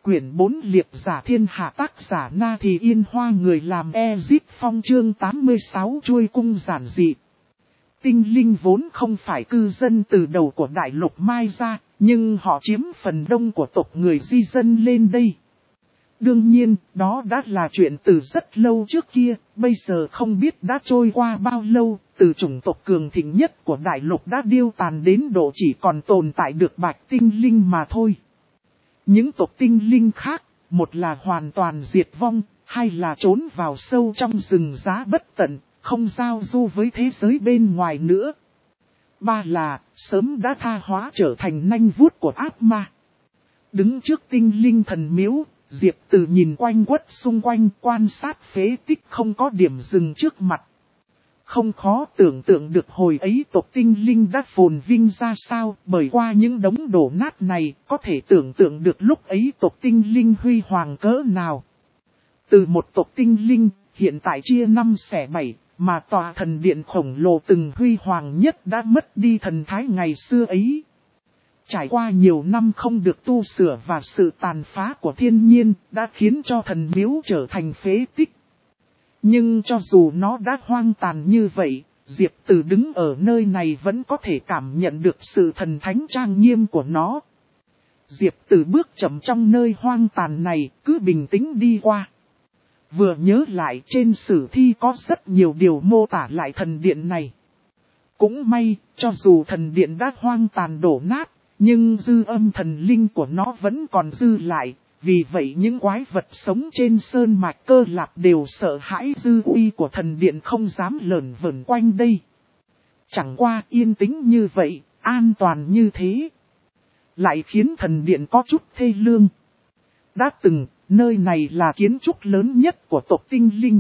Quyển 4 Liệp giả thiên hạ, tác giả Na Thì Yên Hoa, người làm Ezit Phong, chương 86 chuôi cung giản dị. Tinh linh vốn không phải cư dân từ đầu của đại lục Mai ra, nhưng họ chiếm phần đông của tộc người di dân lên đây. Đương nhiên, đó đã là chuyện từ rất lâu trước kia, bây giờ không biết đã trôi qua bao lâu, từ chủng tộc cường thịnh nhất của đại lục đã điêu tàn đến độ chỉ còn tồn tại được bạch tinh linh mà thôi. Những tộc tinh linh khác, một là hoàn toàn diệt vong, hai là trốn vào sâu trong rừng giá bất tận, không giao du với thế giới bên ngoài nữa. Ba là, sớm đã tha hóa trở thành nanh vuốt của ác ma. Đứng trước tinh linh thần miếu, Diệp Từ nhìn quanh quất xung quanh, quan sát phế tích không có điểm dừng trước mặt. Không khó tưởng tượng được hồi ấy tộc tinh linh đã phồn vinh ra sao, bởi qua những đống đổ nát này, có thể tưởng tượng được lúc ấy tộc tinh linh huy hoàng cỡ nào. Từ một tộc tinh linh, hiện tại chia 5 xẻ 7, mà tòa thần điện khổng lồ từng huy hoàng nhất đã mất đi thần thái ngày xưa ấy. Trải qua nhiều năm không được tu sửa và sự tàn phá của thiên nhiên đã khiến cho thần miếu trở thành phế tích. Nhưng cho dù nó đã hoang tàn như vậy, Diệp Từ đứng ở nơi này vẫn có thể cảm nhận được sự thần thánh trang nghiêm của nó. Diệp Từ bước chậm trong nơi hoang tàn này, cứ bình tĩnh đi qua. Vừa nhớ lại trên sử thi có rất nhiều điều mô tả lại thần điện này. Cũng may, cho dù thần điện đã hoang tàn đổ nát, nhưng dư âm thần linh của nó vẫn còn dư lại. Vì vậy những quái vật sống trên sơn mạch Cơ Lạp đều sợ hãi dư uy của thần điện, không dám lởn vởn quanh đây. Chẳng qua yên tĩnh như vậy, an toàn như thế, lại khiến thần điện có chút thê lương. Đã từng, nơi này là kiến trúc lớn nhất của tộc tinh linh.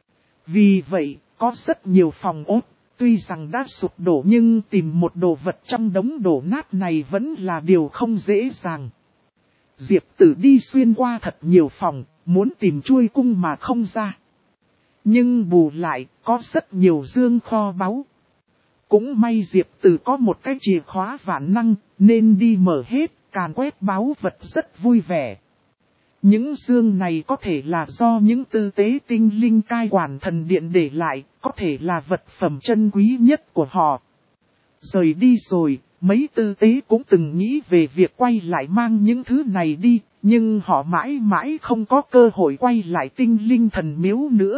Vì vậy, có rất nhiều phòng ốt, tuy rằng đã sụp đổ nhưng tìm một đồ vật trong đống đổ nát này vẫn là điều không dễ dàng. Diệp Tử đi xuyên qua thật nhiều phòng, muốn tìm chuôi cung mà không ra. Nhưng bù lại, có rất nhiều dương kho báu. Cũng may Diệp Tử có một cái chìa khóa vạn năng, nên đi mở hết, càn quét báu vật rất vui vẻ. Những dương này có thể là do những tư tế tinh linh cai quản thần điện để lại, có thể là vật phẩm chân quý nhất của họ. Rời đi rồi, mấy tư tế cũng từng nghĩ về việc quay lại mang những thứ này đi, nhưng họ mãi mãi không có cơ hội quay lại tinh linh thần miếu nữa.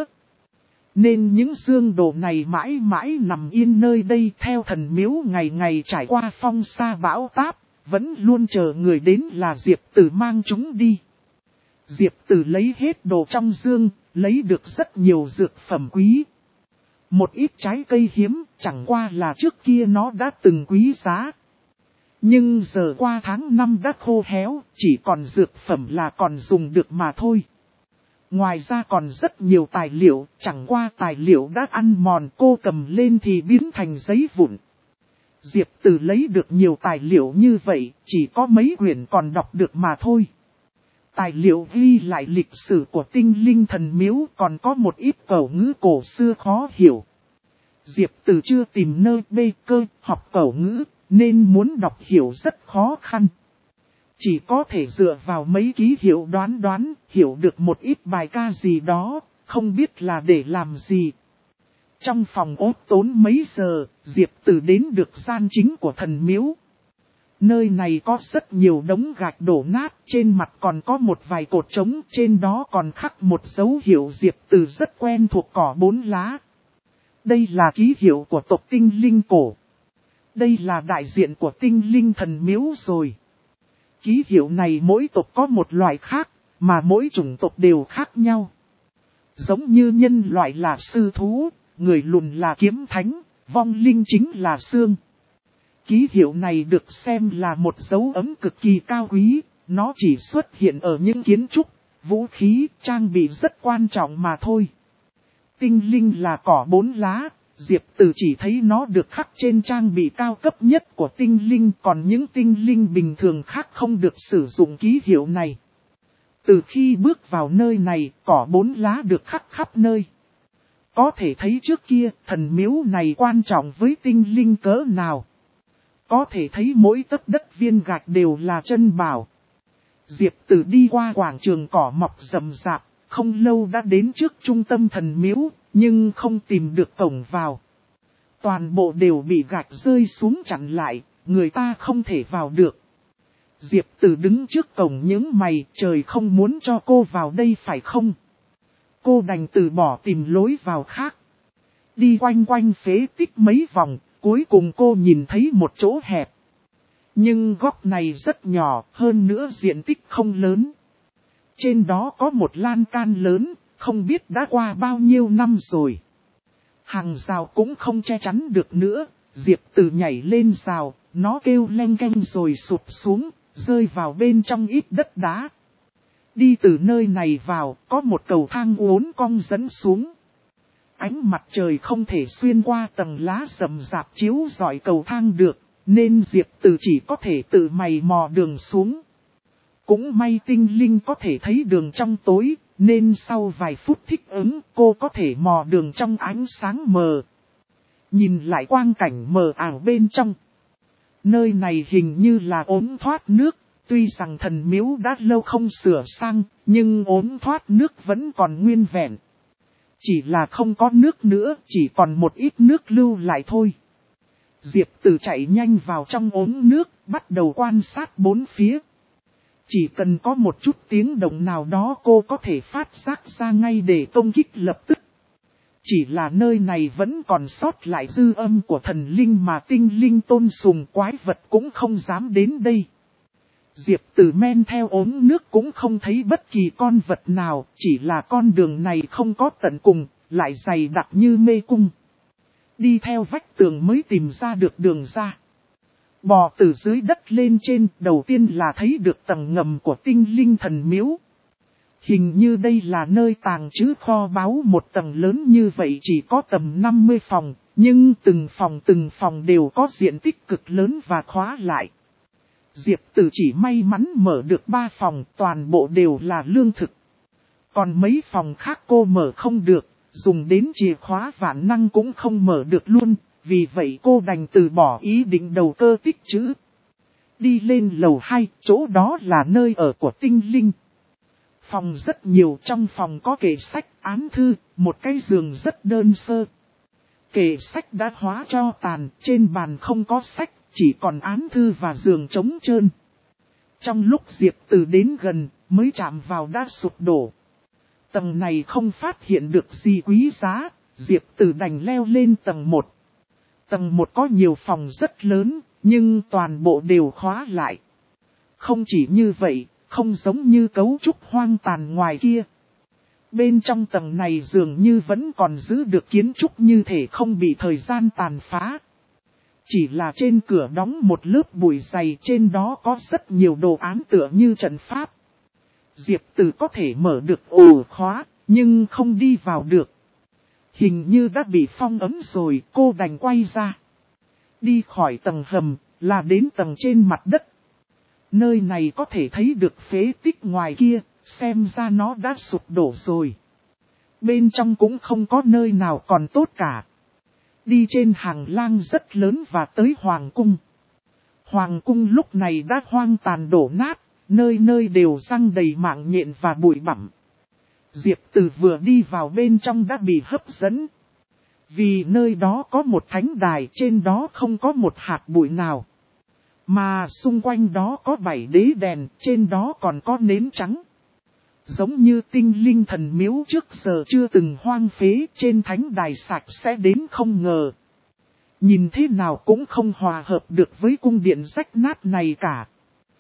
Nên những dương đồ này mãi mãi nằm yên nơi đây, theo thần miếu ngày ngày trải qua phong sa bão táp, vẫn luôn chờ người đến là Diệp Tử mang chúng đi. Diệp Tử lấy hết đồ trong dương, lấy được rất nhiều dược phẩm quý. Một ít trái cây hiếm, chẳng qua là trước kia nó đã từng quý giá. Nhưng giờ qua tháng 5 đã khô héo, chỉ còn dược phẩm là còn dùng được mà thôi. Ngoài ra còn rất nhiều tài liệu, chẳng qua tài liệu đã ăn mòn, cô cầm lên thì biến thành giấy vụn. Diệp Tử lấy được nhiều tài liệu như vậy, chỉ có mấy quyển còn đọc được mà thôi. Tài liệu ghi lại lịch sử của tinh linh thần miếu, còn có một ít cẩu ngữ cổ xưa khó hiểu. Diệp Tử chưa tìm nơi bê cơ học cẩu ngữ, nên muốn đọc hiểu rất khó khăn. Chỉ có thể dựa vào mấy ký hiệu đoán, hiểu được một ít bài ca gì đó, không biết là để làm gì. Trong phòng ốt tốn mấy giờ, Diệp Tử đến được gian chính của thần miếu. Nơi này có rất nhiều đống gạch đổ nát, trên mặt còn có một vài cột trống, trên đó còn khắc một dấu hiệu Diệp Tử rất quen thuộc, cỏ 4 lá. Đây là ký hiệu của tộc tinh linh cổ. Đây là đại diện của tinh linh thần miếu rồi. Ký hiệu này mỗi tộc có một loại khác, mà mỗi chủng tộc đều khác nhau. Giống như nhân loại là sư thú, người lùn là kiếm thánh, vong linh chính là xương. Ký hiệu này được xem là một dấu ấn cực kỳ cao quý, nó chỉ xuất hiện ở những kiến trúc, vũ khí, trang bị rất quan trọng mà thôi. Tinh linh là cỏ 4 lá, Diệp Tử chỉ thấy nó được khắc trên trang bị cao cấp nhất của tinh linh, còn những tinh linh bình thường khác không được sử dụng ký hiệu này. Từ khi bước vào nơi này, cỏ 4 lá được khắc khắp nơi. Có thể thấy trước kia, thần miếu này quan trọng với tinh linh cỡ nào. Có thể thấy mỗi tấc đất viên gạch đều là chân bảo. Diệp Tử đi qua quảng trường cỏ mọc rậm rạp, không lâu đã đến trước trung tâm thần miếu, nhưng không tìm được cổng vào. Toàn bộ đều bị gạch rơi xuống chặn lại, người ta không thể vào được. Diệp Tử đứng trước cổng những mày, trời không muốn cho cô vào đây phải không? Cô đành từ bỏ tìm lối vào khác. Đi quanh quanh phế tích mấy vòng, cuối cùng cô nhìn thấy một chỗ hẹp. Nhưng góc này rất nhỏ, hơn nữa diện tích không lớn. Trên đó có một lan can lớn, không biết đã qua bao nhiêu năm rồi. Hàng rào cũng không che chắn được nữa, Diệp Tử nhảy lên rào, nó kêu leng keng rồi sụp xuống, rơi vào bên trong ít đất đá. Đi từ nơi này vào, có một cầu thang uốn cong dẫn xuống. Ánh mặt trời không thể xuyên qua tầng lá rậm rạp chiếu rọi cầu thang được, nên Diệp Tử chỉ có thể tự mày mò đường xuống. Cũng may tinh linh có thể thấy đường trong tối, nên sau vài phút thích ứng cô có thể mò đường trong ánh sáng mờ. Nhìn lại quang cảnh mờ ảo bên trong. Nơi này hình như là ống thoát nước, tuy rằng thần miếu đã lâu không sửa sang, nhưng ống thoát nước vẫn còn nguyên vẹn. Chỉ là không có nước nữa, chỉ còn một ít nước lưu lại thôi. Diệp Tử chạy nhanh vào trong ống nước, bắt đầu quan sát bốn phía. Chỉ cần có một chút tiếng động nào đó cô có thể phát giác ra ngay để công kích lập tức. Chỉ là nơi này vẫn còn sót lại dư âm của thần linh mà tinh linh tôn sùng, quái vật cũng không dám đến đây. Diệp Tử men theo ống nước cũng không thấy bất kỳ con vật nào, chỉ là con đường này không có tận cùng, lại dày đặc như mê cung. Đi theo vách tường mới tìm ra được đường ra. Bò từ dưới đất lên trên, đầu tiên là thấy được tầng ngầm của tinh linh thần miếu. Hình như đây là nơi tàng trữ kho báu, một tầng lớn như vậy chỉ có tầm 50 phòng, nhưng từng phòng đều có diện tích cực lớn và khóa lại. Diệp Tử chỉ may mắn mở được 3 phòng, toàn bộ đều là lương thực. Còn mấy phòng khác cô mở không được, dùng đến chìa khóa vạn năng cũng không mở được luôn, vì vậy cô đành từ bỏ ý định đầu cơ tích trữ. Đi lên lầu 2, chỗ đó là nơi ở của tinh linh. Phòng rất nhiều, trong phòng có kệ sách, án thư, một cái giường rất đơn sơ. Kệ sách đã hóa cho tàn, trên bàn không có sách, chỉ còn án thư và giường trống trơn. Trong lúc Diệp Tử đến gần, mới chạm vào đã sụp đổ. Tầng này không phát hiện được gì quý giá, Diệp Tử đành leo lên tầng 1. Tầng 1 có nhiều phòng rất lớn, nhưng toàn bộ đều khóa lại. Không chỉ như vậy, không giống như cấu trúc hoang tàn ngoài kia. Bên trong tầng này dường như vẫn còn giữ được kiến trúc như thể không bị thời gian tàn phá. Chỉ là trên cửa đóng một lớp bụi dày, trên đó có rất nhiều đồ án tựa như trận pháp. Diệp Tử có thể mở được ổ khóa, nhưng không đi vào được. Hình như đã bị phong ấn rồi, cô đành quay ra. Đi khỏi tầng hầm, là đến tầng trên mặt đất. Nơi này có thể thấy được phế tích ngoài kia, xem ra nó đã sụp đổ rồi. Bên trong cũng không có nơi nào còn tốt cả. Đi trên hành lang rất lớn và tới Hoàng cung. Hoàng cung lúc này đã hoang tàn đổ nát, nơi nơi đều răng đầy mạng nhện và bụi bặm. Diệp Tử vừa đi vào bên trong đã bị hấp dẫn. Vì nơi đó có một thánh đài, trên đó không có một hạt bụi nào. Mà xung quanh đó có 7 đế đèn, trên đó còn có nến trắng. Giống như tinh linh thần miếu trước giờ chưa từng hoang phế, trên thánh đài sạch sẽ đến không ngờ. Nhìn thế nào cũng không hòa hợp được với cung điện rách nát này cả.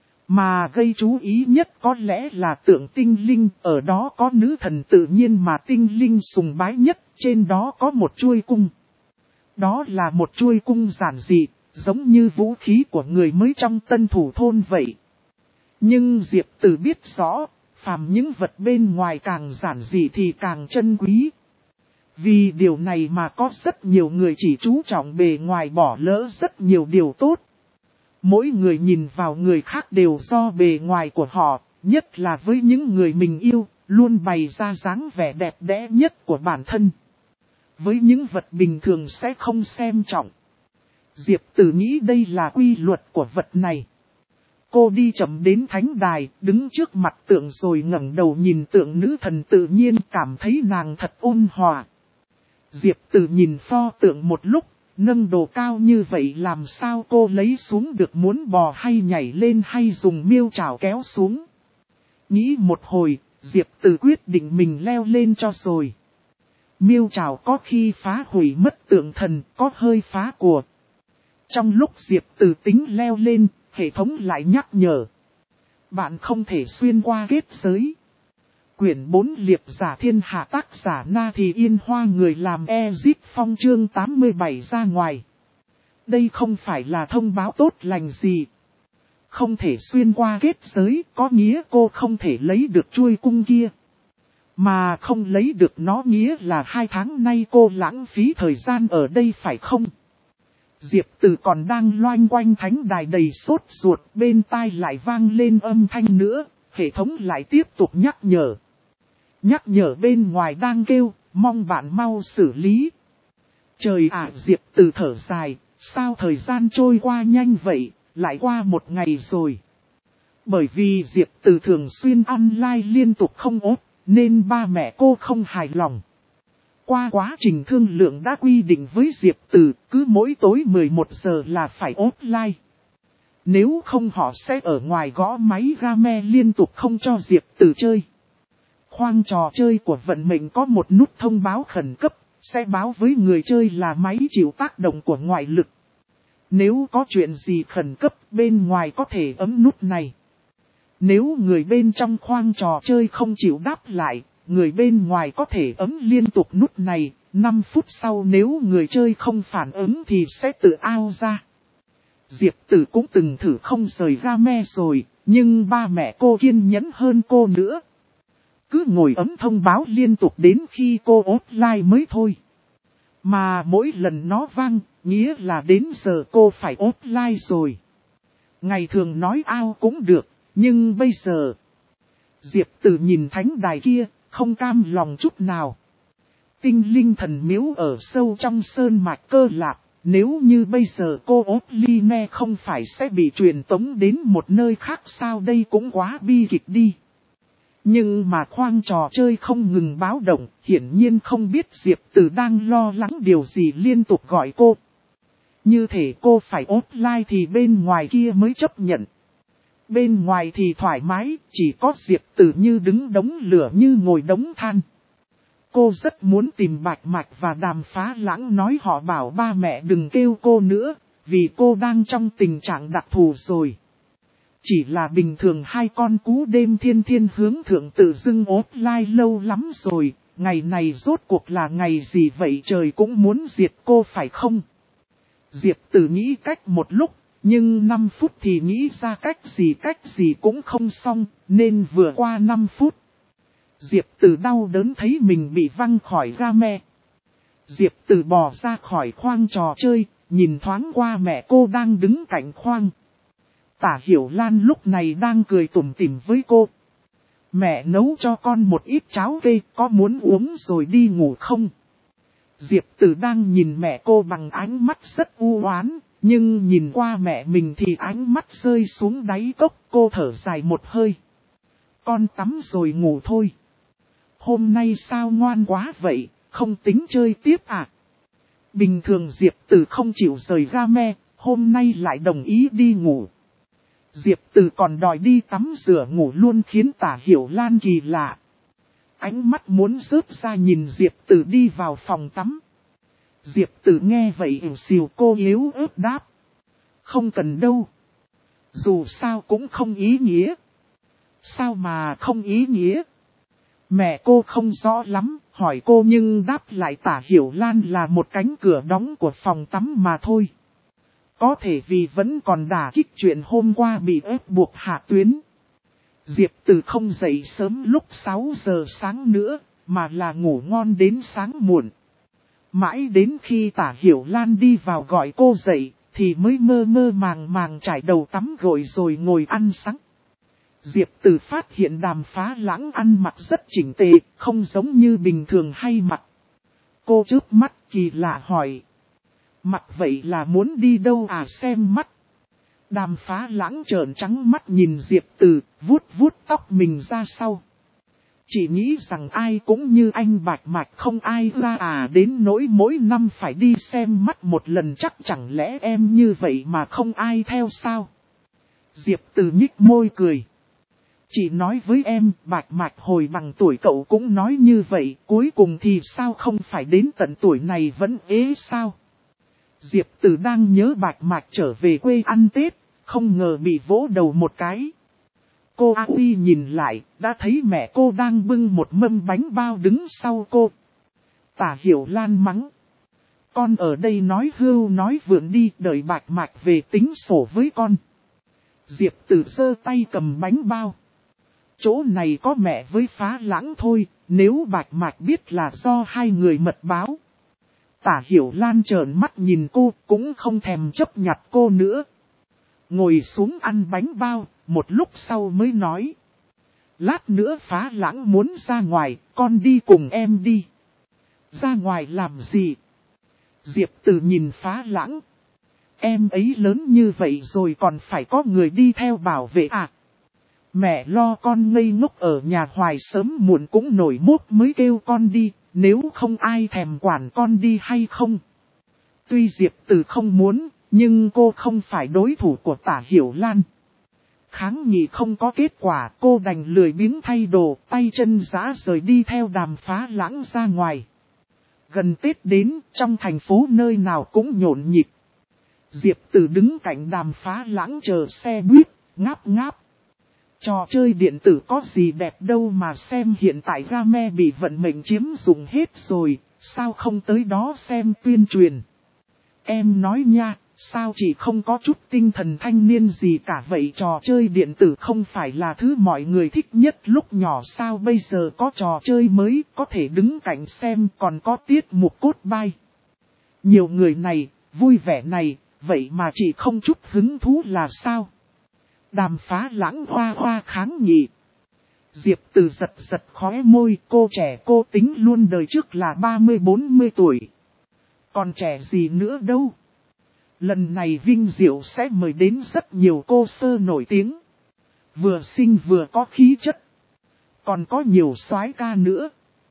Mà gây chú ý nhất có lẽ là tượng tinh linh, ở đó có nữ thần tự nhiên mà tinh linh sùng bái nhất, trên đó có một chuôi cung. Đó là một chuôi cung giản dị, giống như vũ khí của người mới trong tân thủ thôn vậy. Nhưng Diệp Tử biết rõ, phàm những vật bên ngoài càng giản dị thì càng trân quý. Vì điều này mà có rất nhiều người chỉ chú trọng bề ngoài bỏ lỡ rất nhiều điều tốt. Mỗi người nhìn vào người khác đều do bề ngoài của họ, nhất là với những người mình yêu, luôn bày ra dáng vẻ đẹp đẽ nhất của bản thân. Với những vật bình thường sẽ không xem trọng. Diệp Tử nghĩ đây là quy luật của vật này. cô đi chậm đến thánh đài, đứng trước mặt tượng rồi ngẩng đầu nhìn tượng nữ thần tự nhiên cảm thấy nàng thật ôn hòa. Diệp Từ nhìn pho tượng một lúc, nâng đồ cao như vậy làm sao cô lấy xuống được, muốn bò hay nhảy lên hay dùng miêu chảo kéo xuống. Nghĩ một hồi, Diệp Từ quyết định mình leo lên cho rồi. Miêu chảo có khi phá hủy mất tượng thần, có hơi phá của. Trong lúc Diệp Từ tính leo lên, hệ thống lại nhắc nhở. Bạn không thể xuyên qua kết giới. Quyển 4 Liệp giả thiên hạ tác giả Na Thì Yên Hoa người làm Ezip Phong chương 87 ra ngoài. Đây không phải là thông báo tốt lành gì. Không thể xuyên qua kết giới có nghĩa cô không thể lấy được chuôi cung kia. Mà không lấy được nó nghĩa là 2 tháng nay cô lãng phí thời gian ở đây phải không? Diệp Từ còn đang loanh quanh thánh đài đầy sốt ruột, bên tai lại vang lên âm thanh nữa, hệ thống lại tiếp tục nhắc nhở. Nhắc nhở bên ngoài đang kêu, mong bạn mau xử lý. Trời ạ, Diệp Từ thở dài, sao thời gian trôi qua nhanh vậy, lại qua một ngày rồi. Bởi vì Diệp Từ thường xuyên online liên tục không ốp, nên ba mẹ cô không hài lòng. Qua quá trình thương lượng đã quy định với Diệp Từ, cứ mỗi tối 11 giờ là phải offline. Nếu không họ sẽ ở ngoài gõ máy game liên tục không cho Diệp Từ chơi. Khoang trò chơi của vận mệnh có một nút thông báo khẩn cấp, sẽ báo với người chơi là máy chịu tác động của ngoại lực. Nếu có chuyện gì khẩn cấp, bên ngoài có thể ấm nút này. Nếu người bên trong khoang trò chơi không chịu đáp lại, người bên ngoài có thể ấm liên tục nút này, 5 phút sau nếu người chơi không phản ứng thì sẽ tự out ra. Diệp Từ cũng từng thử không rời game rồi, nhưng ba mẹ cô kiên nhẫn hơn cô nữa. Cứ ngồi ấm thông báo liên tục đến khi cô offline mới thôi. Mà mỗi lần nó vang, nghĩa là đến giờ cô phải offline rồi. Ngày thường nói out cũng được, nhưng bây giờ... Diệp Từ nhìn thánh đài kia, không cam lòng chút nào. Tinh linh thần miếu ở sâu trong sơn mạch Cơ Lạp, nếu như bây giờ cô offline không phải sẽ bị truyền tống đến một nơi khác sao, đây cũng quá bi kịch đi. Nhưng mà khoang trò chơi không ngừng báo động, hiển nhiên không biết Diệp Từ đang lo lắng điều gì liên tục gọi cô. Như thể cô phải offline thì bên ngoài kia mới chấp nhận. Bên ngoài thì thoải mái, chỉ có Diệp Từ như đứng đống lửa như ngồi đống than. Cô rất muốn tìm Bạch Mạch và Đàm Phá Lãng nói họ bảo ba mẹ đừng kêu cô nữa, vì cô đang trong tình trạng đặc thù rồi. Chỉ là bình thường hai con cú đêm thiên thiên hướng thượng tự dưng offline lâu lắm rồi, ngày này rốt cuộc là ngày gì vậy, trời cũng muốn diệt cô phải không? Diệp Từ nghĩ cách một lúc, nhưng 5 phút thì nghĩ ra cách gì cũng không xong, nên vừa qua 5 phút. Diệp Từ đau đớn thấy mình bị văng khỏi game. Diệp Từ bò ra khỏi khoang trò chơi, nhìn thoáng qua mẹ cô đang đứng cạnh khoang. Tả Hiểu Lan lúc này đang cười tủm tỉm với cô. Mẹ nấu cho con một ít cháo kê, có muốn uống rồi đi ngủ không? Diệp Từ đang nhìn mẹ cô bằng ánh mắt rất u oán, nhưng nhìn qua mẹ mình thì ánh mắt rơi xuống đáy cốc, cô thở dài một hơi. Con tắm rồi ngủ thôi. Hôm nay sao ngoan quá vậy, không tính chơi tiếp à? Bình thường Diệp Từ không chịu rời game, hôm nay lại đồng ý đi ngủ. Diệp Từ còn đòi đi tắm rửa ngủ luôn khiến Tả Hiểu Lan kỳ lạ. Ánh mắt muốn rớt ra nhìn Diệp Từ đi vào phòng tắm. Diệp Từ nghe vậy ỉu xìu, cô yếu ớt đáp. Không cần đâu. Dù sao cũng không ý nghĩa. Sao mà không ý nghĩa? Mẹ cô không rõ lắm, hỏi cô nhưng đáp lại Tả Hiểu Lan là một cánh cửa đóng của phòng tắm mà thôi. Có thể vì vẫn còn đả kích chuyện hôm qua bị ép buộc hạ tuyến. Diệp Từ không dậy sớm lúc 6 giờ sáng nữa, mà là ngủ ngon đến sáng muộn. Mãi đến khi Tả Hiểu Lan đi vào gọi cô dậy, thì mới mơ mơ màng màng trải đầu tắm gội rồi ngồi ăn sáng. Diệp Từ phát hiện Đàm Phá Lãng ăn mặc rất chỉnh tề, không giống như bình thường hay mặc. Cô chớp mắt kỳ lạ hỏi. Mặc vậy là muốn đi đâu à, xem mắt. Đàm Phá Lãng trợn trắng mắt nhìn Diệp Từ, vuốt vuốt tóc mình ra sau. Chỉ nghĩ rằng ai cũng như anh Bạch Mạch không ai ra đến nỗi mỗi năm phải đi xem mắt một lần, chắc chẳng lẽ em như vậy mà không ai theo sao? Diệp Từ nhích môi cười. Chị nói với em, Bạch Mạch hồi bằng tuổi cậu cũng nói như vậy, cuối cùng thì sao không phải đến tận tuổi này vẫn ế sao? Diệp Từ đang nhớ Bạch Mạch trở về quê ăn Tết, không ngờ bị vỗ đầu một cái. Cô A Uy nhìn lại, đã thấy mẹ cô đang bưng một mâm bánh bao đứng sau cô. Tả Hiểu Lan mắng. Con ở đây nói hưu nói vượn đi, đợi Bạch Mạch về tính sổ với con. Diệp Từ giơ tay cầm bánh bao. Chỗ này có mẹ với Phá Lãng thôi, nếu Bạch Mạch biết là do hai người mật báo. Tả Hiểu Lan trợn mắt nhìn cô, cũng không thèm chấp nhặt cô nữa. Ngồi xuống ăn bánh bao, một lúc sau mới nói. Lát nữa Phá Lãng muốn ra ngoài, con đi cùng em đi. Ra ngoài làm gì? Diệp Từ nhìn Phá Lãng. Em ấy lớn như vậy rồi còn phải có người đi theo bảo vệ à? Mẹ lo con ngây ngốc ở nhà hoài sớm muộn cũng nổi mốt mới kêu con đi, nếu không ai thèm quản con đi hay không? Tuy Diệp Từ không muốn, nhưng cô không phải đối thủ của Tả Hiểu Lan. Kháng nghị không có kết quả, cô đành lười biếng thay đồ, tay chân rã rời đi theo Đàm Phá Lãng ra ngoài. Gần Tết đến, trong thành phố nơi nào cũng nhộn nhịp. Diệp Từ đứng cạnh Đàm Phá Lãng chờ xe buýt, ngáp ngáp. Trò chơi điện tử có gì đẹp đâu mà xem, hiện tại game bị vận mệnh chiếm dụng hết rồi, sao không tới đó xem tuyên truyền. Em nói nha, sao chỉ không có chút tinh thần thanh niên gì cả vậy? Trò chơi điện tử không phải là thứ mọi người thích nhất lúc nhỏ sao? Bây giờ có trò chơi mới, có thể đứng cạnh xem, còn có tiết mục cốt bay. Nhiều người này, vui vẻ này, vậy mà chỉ không chút hứng thú là sao? Đàm Phá Lãng hoa hoa kháng nghị. Diệp Từ giật giật khóe môi, cô trẻ cô tính luôn đời trước là 30-40 tuổi. Còn trẻ gì nữa đâu. Lần này Vinh Diệu sẽ mời đến rất nhiều cô sơ nổi tiếng. Vừa xinh vừa có khí chất. Còn có nhiều soái ca nữa.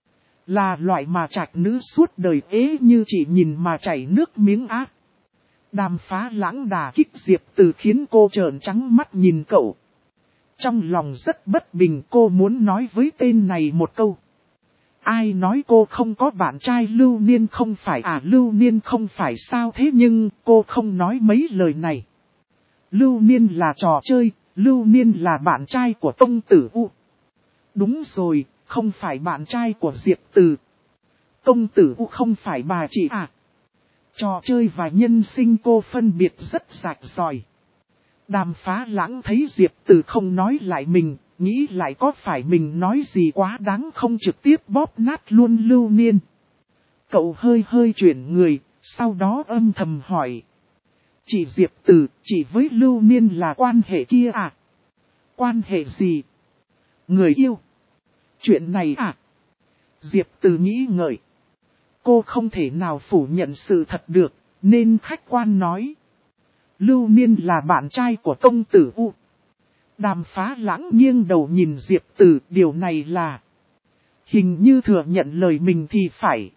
Là loại mà trạch nữ suốt đời ế như chỉ nhìn mà chảy nước miếng ác. Đàm Phá Lãng đả kích Diệp Từ khiến cô trợn trắng mắt nhìn cậu. Trong lòng rất bất bình, cô muốn nói với tên này một câu. Ai nói cô không có bạn trai? Lưu Niên không phải à? Lưu Niên không phải sao thế? Nhưng cô không nói mấy lời này. Lưu Niên là trò chơi, Lưu Niên là bạn trai của Tông Tử U. Đúng rồi, không phải bạn trai của Diệp Từ. Tông Tử U không phải bà chị à? Trò chơi và nhân sinh cô phân biệt rất rạch ròi. Đàm Phá Lãng thấy Diệp Từ không nói lại mình, nghĩ lại có phải mình nói gì quá đáng không, trực tiếp bóp nát luôn Lưu Niên. Cậu hơi hơi chuyển người, sau đó âm thầm hỏi. Chị Diệp Từ, chị với Lưu Niên là quan hệ kia à? Quan hệ gì? Người yêu? Chuyện này à? Diệp Từ nghĩ ngợi. Cô không thể nào phủ nhận sự thật được, nên khách quan nói. Lưu Niên là bạn trai của Công Tử U. Đàm Phá Lãng nghiêng đầu nhìn Diệp Từ, điều này là hình như thừa nhận lời mình thì phải.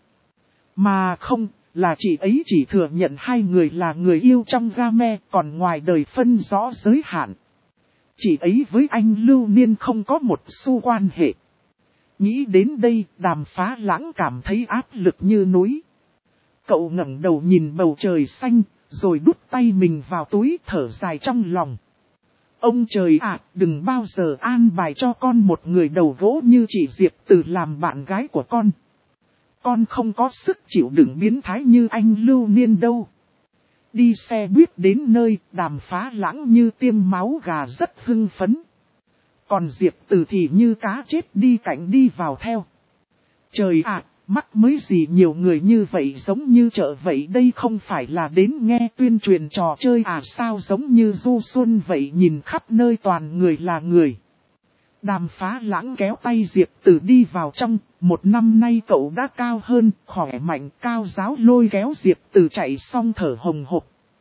Mà không, là chị ấy chỉ thừa nhận hai người là người yêu trong game, còn ngoài đời phân rõ giới hạn. Chị ấy với anh Lưu Niên không có một xu quan hệ. Nghĩ đến đây, Đàm Phá Lãng cảm thấy áp lực như núi. Cậu ngẩng đầu nhìn bầu trời xanh, rồi đút tay mình vào túi thở dài trong lòng. Ông trời ạ, đừng bao giờ an bài cho con một người đầu gỗ như chị Diệp Từ làm bạn gái của con. Con không có sức chịu đựng biến thái như anh Lưu Niên đâu. Đi xe buýt đến nơi, Đàm Phá Lãng như tiêm máu gà rất hưng phấn. Còn Diệp Từ thì như cá chết đi cạnh đi vào theo. Trời ạ, mắc mới gì nhiều người như vậy, giống như chợ vậy, đây không phải là đến nghe tuyên truyền trò chơi à? Sao giống như du xuân vậy, nhìn khắp nơi toàn người là người. Đàm Phá Lãng kéo tay Diệp Từ đi vào trong, một năm nay cậu đã cao hơn, khỏe mạnh, cao ráo lôi kéo Diệp Từ chạy xong thở hồng hộc.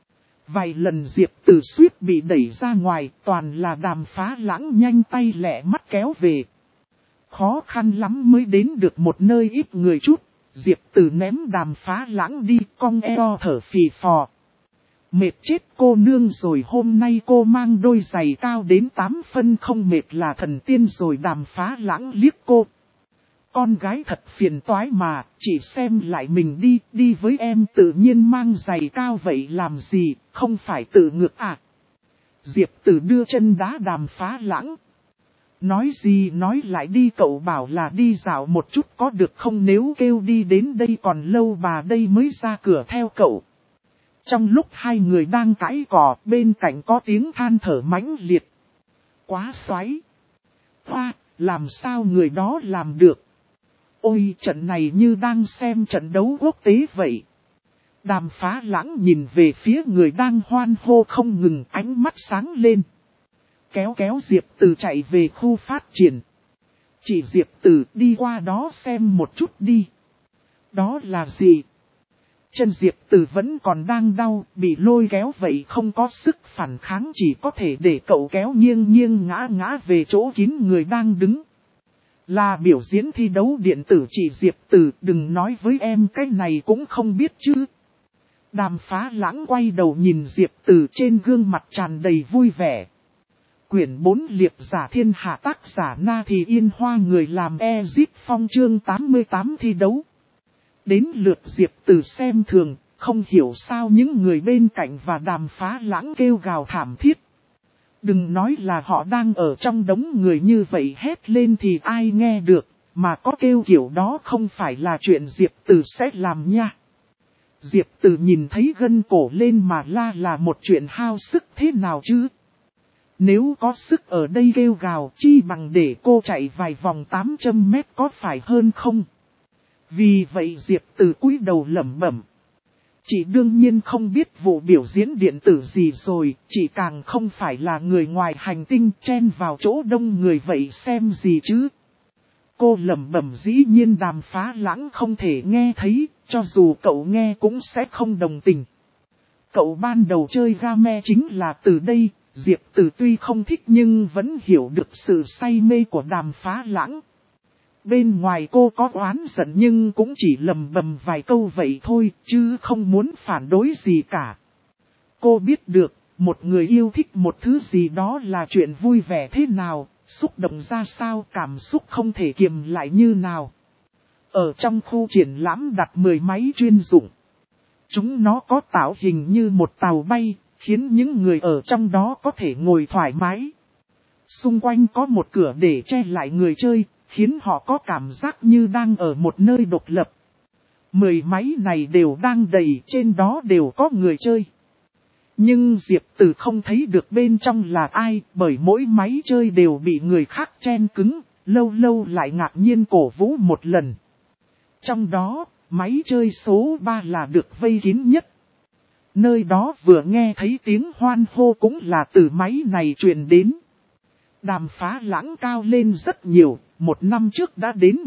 Vài lần Diệp Tử suýt bị đẩy ra ngoài, toàn là Đàm Phá Lãng nhanh tay lẹ mắt kéo về. Khó khăn lắm mới đến được một nơi ít người chút, Diệp Tử ném Đàm Phá Lãng đi, cong eo thở phì phò. Mệt chết cô nương rồi, hôm nay cô mang đôi giày cao đến 8 phân không mệt là thần tiên rồi. Đàm Phá Lãng liếc cô. Con gái thật phiền toái mà, chỉ xem lại mình đi với em tự nhiên mang giày cao vậy làm gì, không phải tự ngược à. Diệp Tử đưa chân đá Đàm Phá Lãng. Nói gì nói lại đi, cậu bảo là đi dạo một chút có được không, nếu kêu đi đến đây còn lâu bà đây mới ra cửa theo cậu. Trong lúc hai người đang cãi cỏ, bên cạnh có tiếng than thở mãnh liệt. Quá xoáy. Hoa, làm sao người đó làm được. Ôi, trận này như đang xem trận đấu quốc tế vậy. Đàm Phá Lãng nhìn về phía người đang hoan hô không ngừng, ánh mắt sáng lên. Kéo Diệp Tử chạy về khu phát triển. Chị Diệp Tử đi qua đó xem một chút đi. Đó là gì? Chân Diệp Tử vẫn còn đang đau, bị lôi kéo vậy không có sức phản kháng, chỉ có thể để cậu kéo nghiêng ngã về chỗ kín người đang đứng. Là biểu diễn thi đấu điện tử chị Diệp Tử, đừng nói với em cái này cũng không biết chứ. Đàm Phá Lãng quay đầu nhìn Diệp Tử, trên gương mặt tràn đầy vui vẻ. Quyển 4 Liệp Giả Thiên Hạ, tác giả Na Thì Yên Hoa, người làm Ezip Phong, chương 88 thi đấu. Đến lượt Diệp Tử xem thường, không hiểu sao những người bên cạnh và Đàm Phá Lãng kêu gào thảm thiết. Đừng nói là họ đang ở trong đống người như vậy hét lên thì ai nghe được, mà có kêu kiểu đó không phải là chuyện Diệp Tử sẽ làm nha. Diệp Tử nhìn thấy gân cổ lên mà la là một chuyện hao sức thế nào chứ. Nếu có sức ở đây kêu gào chi bằng để cô chạy vài vòng 800 mét có phải hơn không? Vì vậy Diệp Tử cúi đầu lẩm bẩm. Chị đương nhiên không biết vụ biểu diễn điện tử gì rồi, chị càng không phải là người ngoài hành tinh chen vào chỗ đông người vậy xem gì chứ. Cô lẩm bẩm, dĩ nhiên Đàm Phá Lãng không thể nghe thấy, cho dù cậu nghe cũng sẽ không đồng tình. Cậu ban đầu chơi game chính là từ đây, Diệp Tử tuy không thích nhưng vẫn hiểu được sự say mê của Đàm Phá Lãng. Bên ngoài cô có oán giận nhưng cũng chỉ lầm bầm vài câu vậy thôi, chứ không muốn phản đối gì cả. Cô biết được, một người yêu thích một thứ gì đó là chuyện vui vẻ thế nào, xúc động ra sao, cảm xúc không thể kiềm lại như nào. Ở trong khu triển lãm đặt 10 máy chuyên dụng. Chúng nó có tạo hình như một tàu bay, khiến những người ở trong đó có thể ngồi thoải mái. Xung quanh có một cửa để che lại người chơi, khiến họ có cảm giác như đang ở một nơi độc lập. 10 máy này đều đang đầy, trên đó đều có người chơi. Nhưng Diệp Tử không thấy được bên trong là ai, bởi mỗi máy chơi đều bị người khác chen cứng, lâu lâu lại ngạc nhiên cổ vũ một lần. Trong đó, máy chơi số 3 là được vây kín nhất. Nơi đó vừa nghe thấy tiếng hoan hô cũng là từ máy này truyền đến. Đàm Phá Lãng cao lên rất nhiều, một năm trước đã đến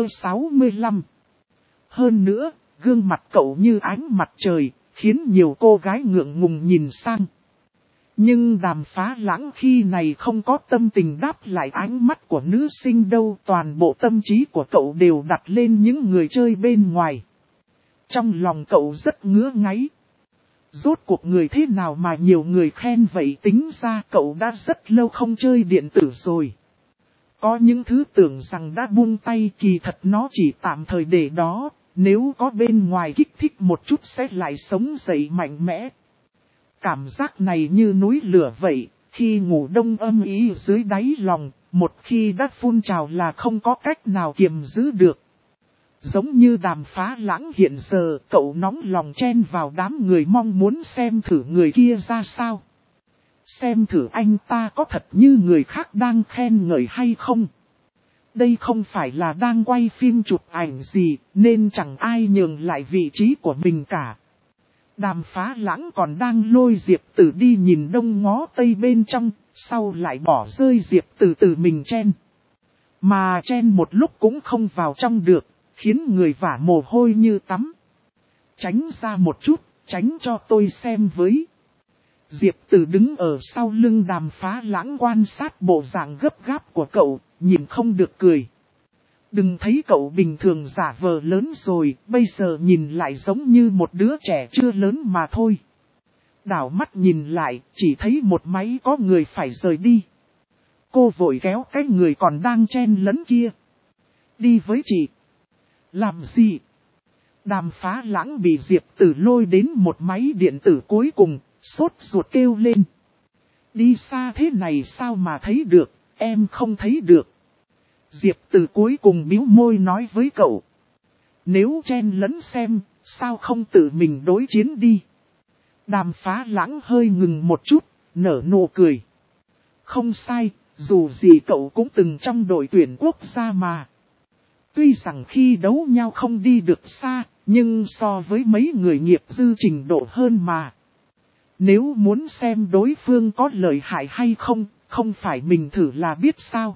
1m65. Hơn nữa, gương mặt cậu như ánh mặt trời, khiến nhiều cô gái ngượng ngùng nhìn sang. Nhưng Đàm Phá Lãng khi này không có tâm tình đáp lại ánh mắt của nữ sinh đâu, toàn bộ tâm trí của cậu đều đặt lên những người chơi bên ngoài. Trong lòng cậu rất ngứa ngáy. Rốt cuộc người thế nào mà nhiều người khen vậy, tính ra cậu đã rất lâu không chơi điện tử rồi. Có những thứ tưởng rằng đã buông tay, kỳ thật nó chỉ tạm thời để đó, nếu có bên ngoài kích thích một chút sẽ lại sống dậy mạnh mẽ. Cảm giác này như núi lửa vậy, khi ngủ đông âm ý dưới đáy lòng, một khi đã phun trào là không có cách nào kiềm giữ được. Giống như Đàm Phá Lãng hiện giờ, cậu nóng lòng chen vào đám người mong muốn xem thử người kia ra sao. Xem thử anh ta có thật như người khác đang khen ngợi hay không. Đây không phải là đang quay phim chụp ảnh gì, nên chẳng ai nhường lại vị trí của mình cả. Đàm Phá Lãng còn đang lôi Diệp Tử đi nhìn đông ngó tây bên trong, sau lại bỏ rơi Diệp Tử tự mình chen. Mà chen một lúc cũng không vào trong được, khiến người vả mồ hôi như tắm. Tránh ra một chút, tránh cho tôi xem với. Diệp Tử đứng ở sau lưng Đàm Phá Lãng quan sát bộ dạng gấp gáp của cậu, nhìn không được cười. Đừng thấy cậu bình thường giả vờ lớn rồi, bây giờ nhìn lại giống như một đứa trẻ chưa lớn mà thôi. Đảo mắt nhìn lại, chỉ thấy một máy có người phải rời đi. Cô vội kéo cái người còn đang chen lấn kia. Đi với chị. Làm gì? Đàm Phá Lãng bị Diệp Tử lôi đến một máy điện tử cuối cùng, sốt ruột kêu lên. Đi xa thế này sao mà thấy được, em không thấy được. Diệp Tử cuối cùng bĩu môi nói với cậu. Nếu chen lấn xem, sao không tự mình đối chiến đi. Đàm Phá Lãng hơi ngừng một chút, nở nụ cười. Không sai, dù gì cậu cũng từng trong đội tuyển quốc gia mà. Tuy rằng khi đấu nhau không đi được xa, nhưng so với mấy người nghiệp dư trình độ hơn mà. Nếu muốn xem đối phương có lợi hại hay không, không phải mình thử là biết sao.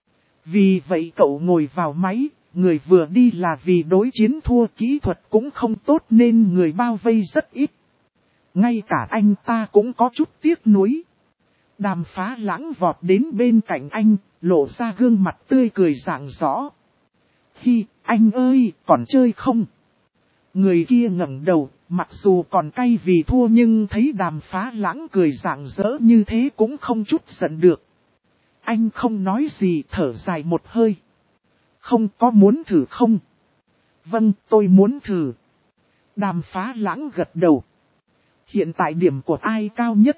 Vì vậy cậu ngồi vào máy, người vừa đi là vì đối chiến thua, kỹ thuật cũng không tốt nên người bao vây rất ít. Ngay cả anh ta cũng có chút tiếc nuối. Đàm Phá Lãng vọt đến bên cạnh anh, lộ ra gương mặt tươi cười rạng rõ. Hi, anh ơi, còn chơi không? Người kia ngẩng đầu, mặc dù còn cay vì thua nhưng thấy Đàm Phá Lãng cười rạng rỡ như thế cũng không chút giận được. Anh không nói gì, thở dài một hơi. Không có muốn thử không? Vâng, tôi muốn thử. Đàm Phá Lãng gật đầu. Hiện tại điểm của ai cao nhất?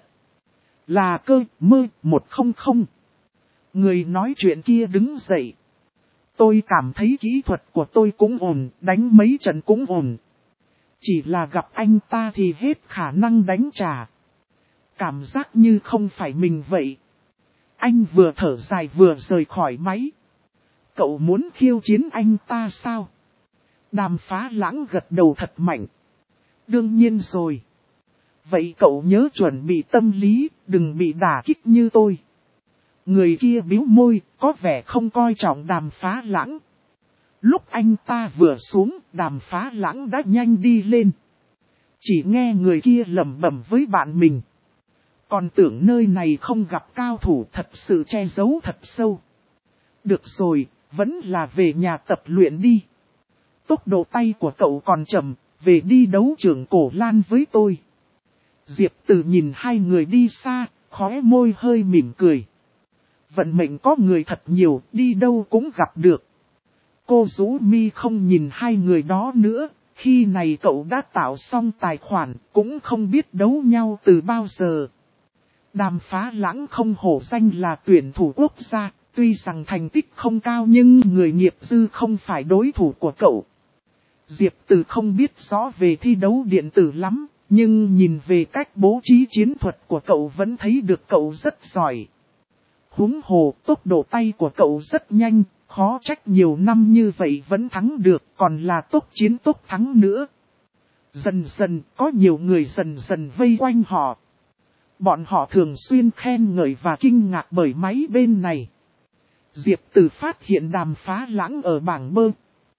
Là cơ mơ 100. Người nói chuyện kia đứng dậy. Tôi cảm thấy kỹ thuật của tôi cũng ổn, đánh mấy trận cũng ổn. Chỉ là gặp anh ta thì hết khả năng đánh trả. Cảm giác như không phải mình vậy. Anh vừa thở dài vừa rời khỏi máy. Cậu muốn khiêu chiến anh ta sao? Đàm Phá Lãng gật đầu thật mạnh. Đương nhiên rồi. Vậy cậu nhớ chuẩn bị tâm lý, đừng bị đả kích như tôi. Người kia bĩu môi, có vẻ không coi trọng Đàm Phá Lãng. Lúc anh ta vừa xuống, Đàm Phá Lãng đã nhanh đi lên. Chỉ nghe người kia lẩm bẩm với bạn mình. Còn tưởng nơi này không gặp cao thủ, thật sự che giấu thật sâu. Được rồi, vẫn là về nhà tập luyện đi. Tốc độ tay của cậu còn chậm, về đi đấu trường Cổ Lan với tôi. Diệp Tử nhìn hai người đi xa, khóe môi hơi mỉm cười. Vận mệnh có người thật nhiều, đi đâu cũng gặp được. Cô Dũ Mi không nhìn hai người đó nữa, khi này cậu đã tạo xong tài khoản, cũng không biết đấu nhau từ bao giờ. Đàm Phá Lãng không hổ danh là tuyển thủ quốc gia, tuy rằng thành tích không cao nhưng người nghiệp dư không phải đối thủ của cậu. Diệp Tử không biết rõ về thi đấu điện tử lắm, nhưng nhìn về cách bố trí chiến thuật của cậu vẫn thấy được cậu rất giỏi. Huống hồ, tốc độ tay của cậu rất nhanh, khó trách nhiều năm như vậy vẫn thắng được, còn là tốc chiến tốc thắng nữa. Dần dần, có nhiều người dần dần vây quanh họ. Bọn họ thường xuyên khen ngợi và kinh ngạc bởi máy bên này. Diệp Tử phát hiện Đàm Phá Lãng ở bảng bơ.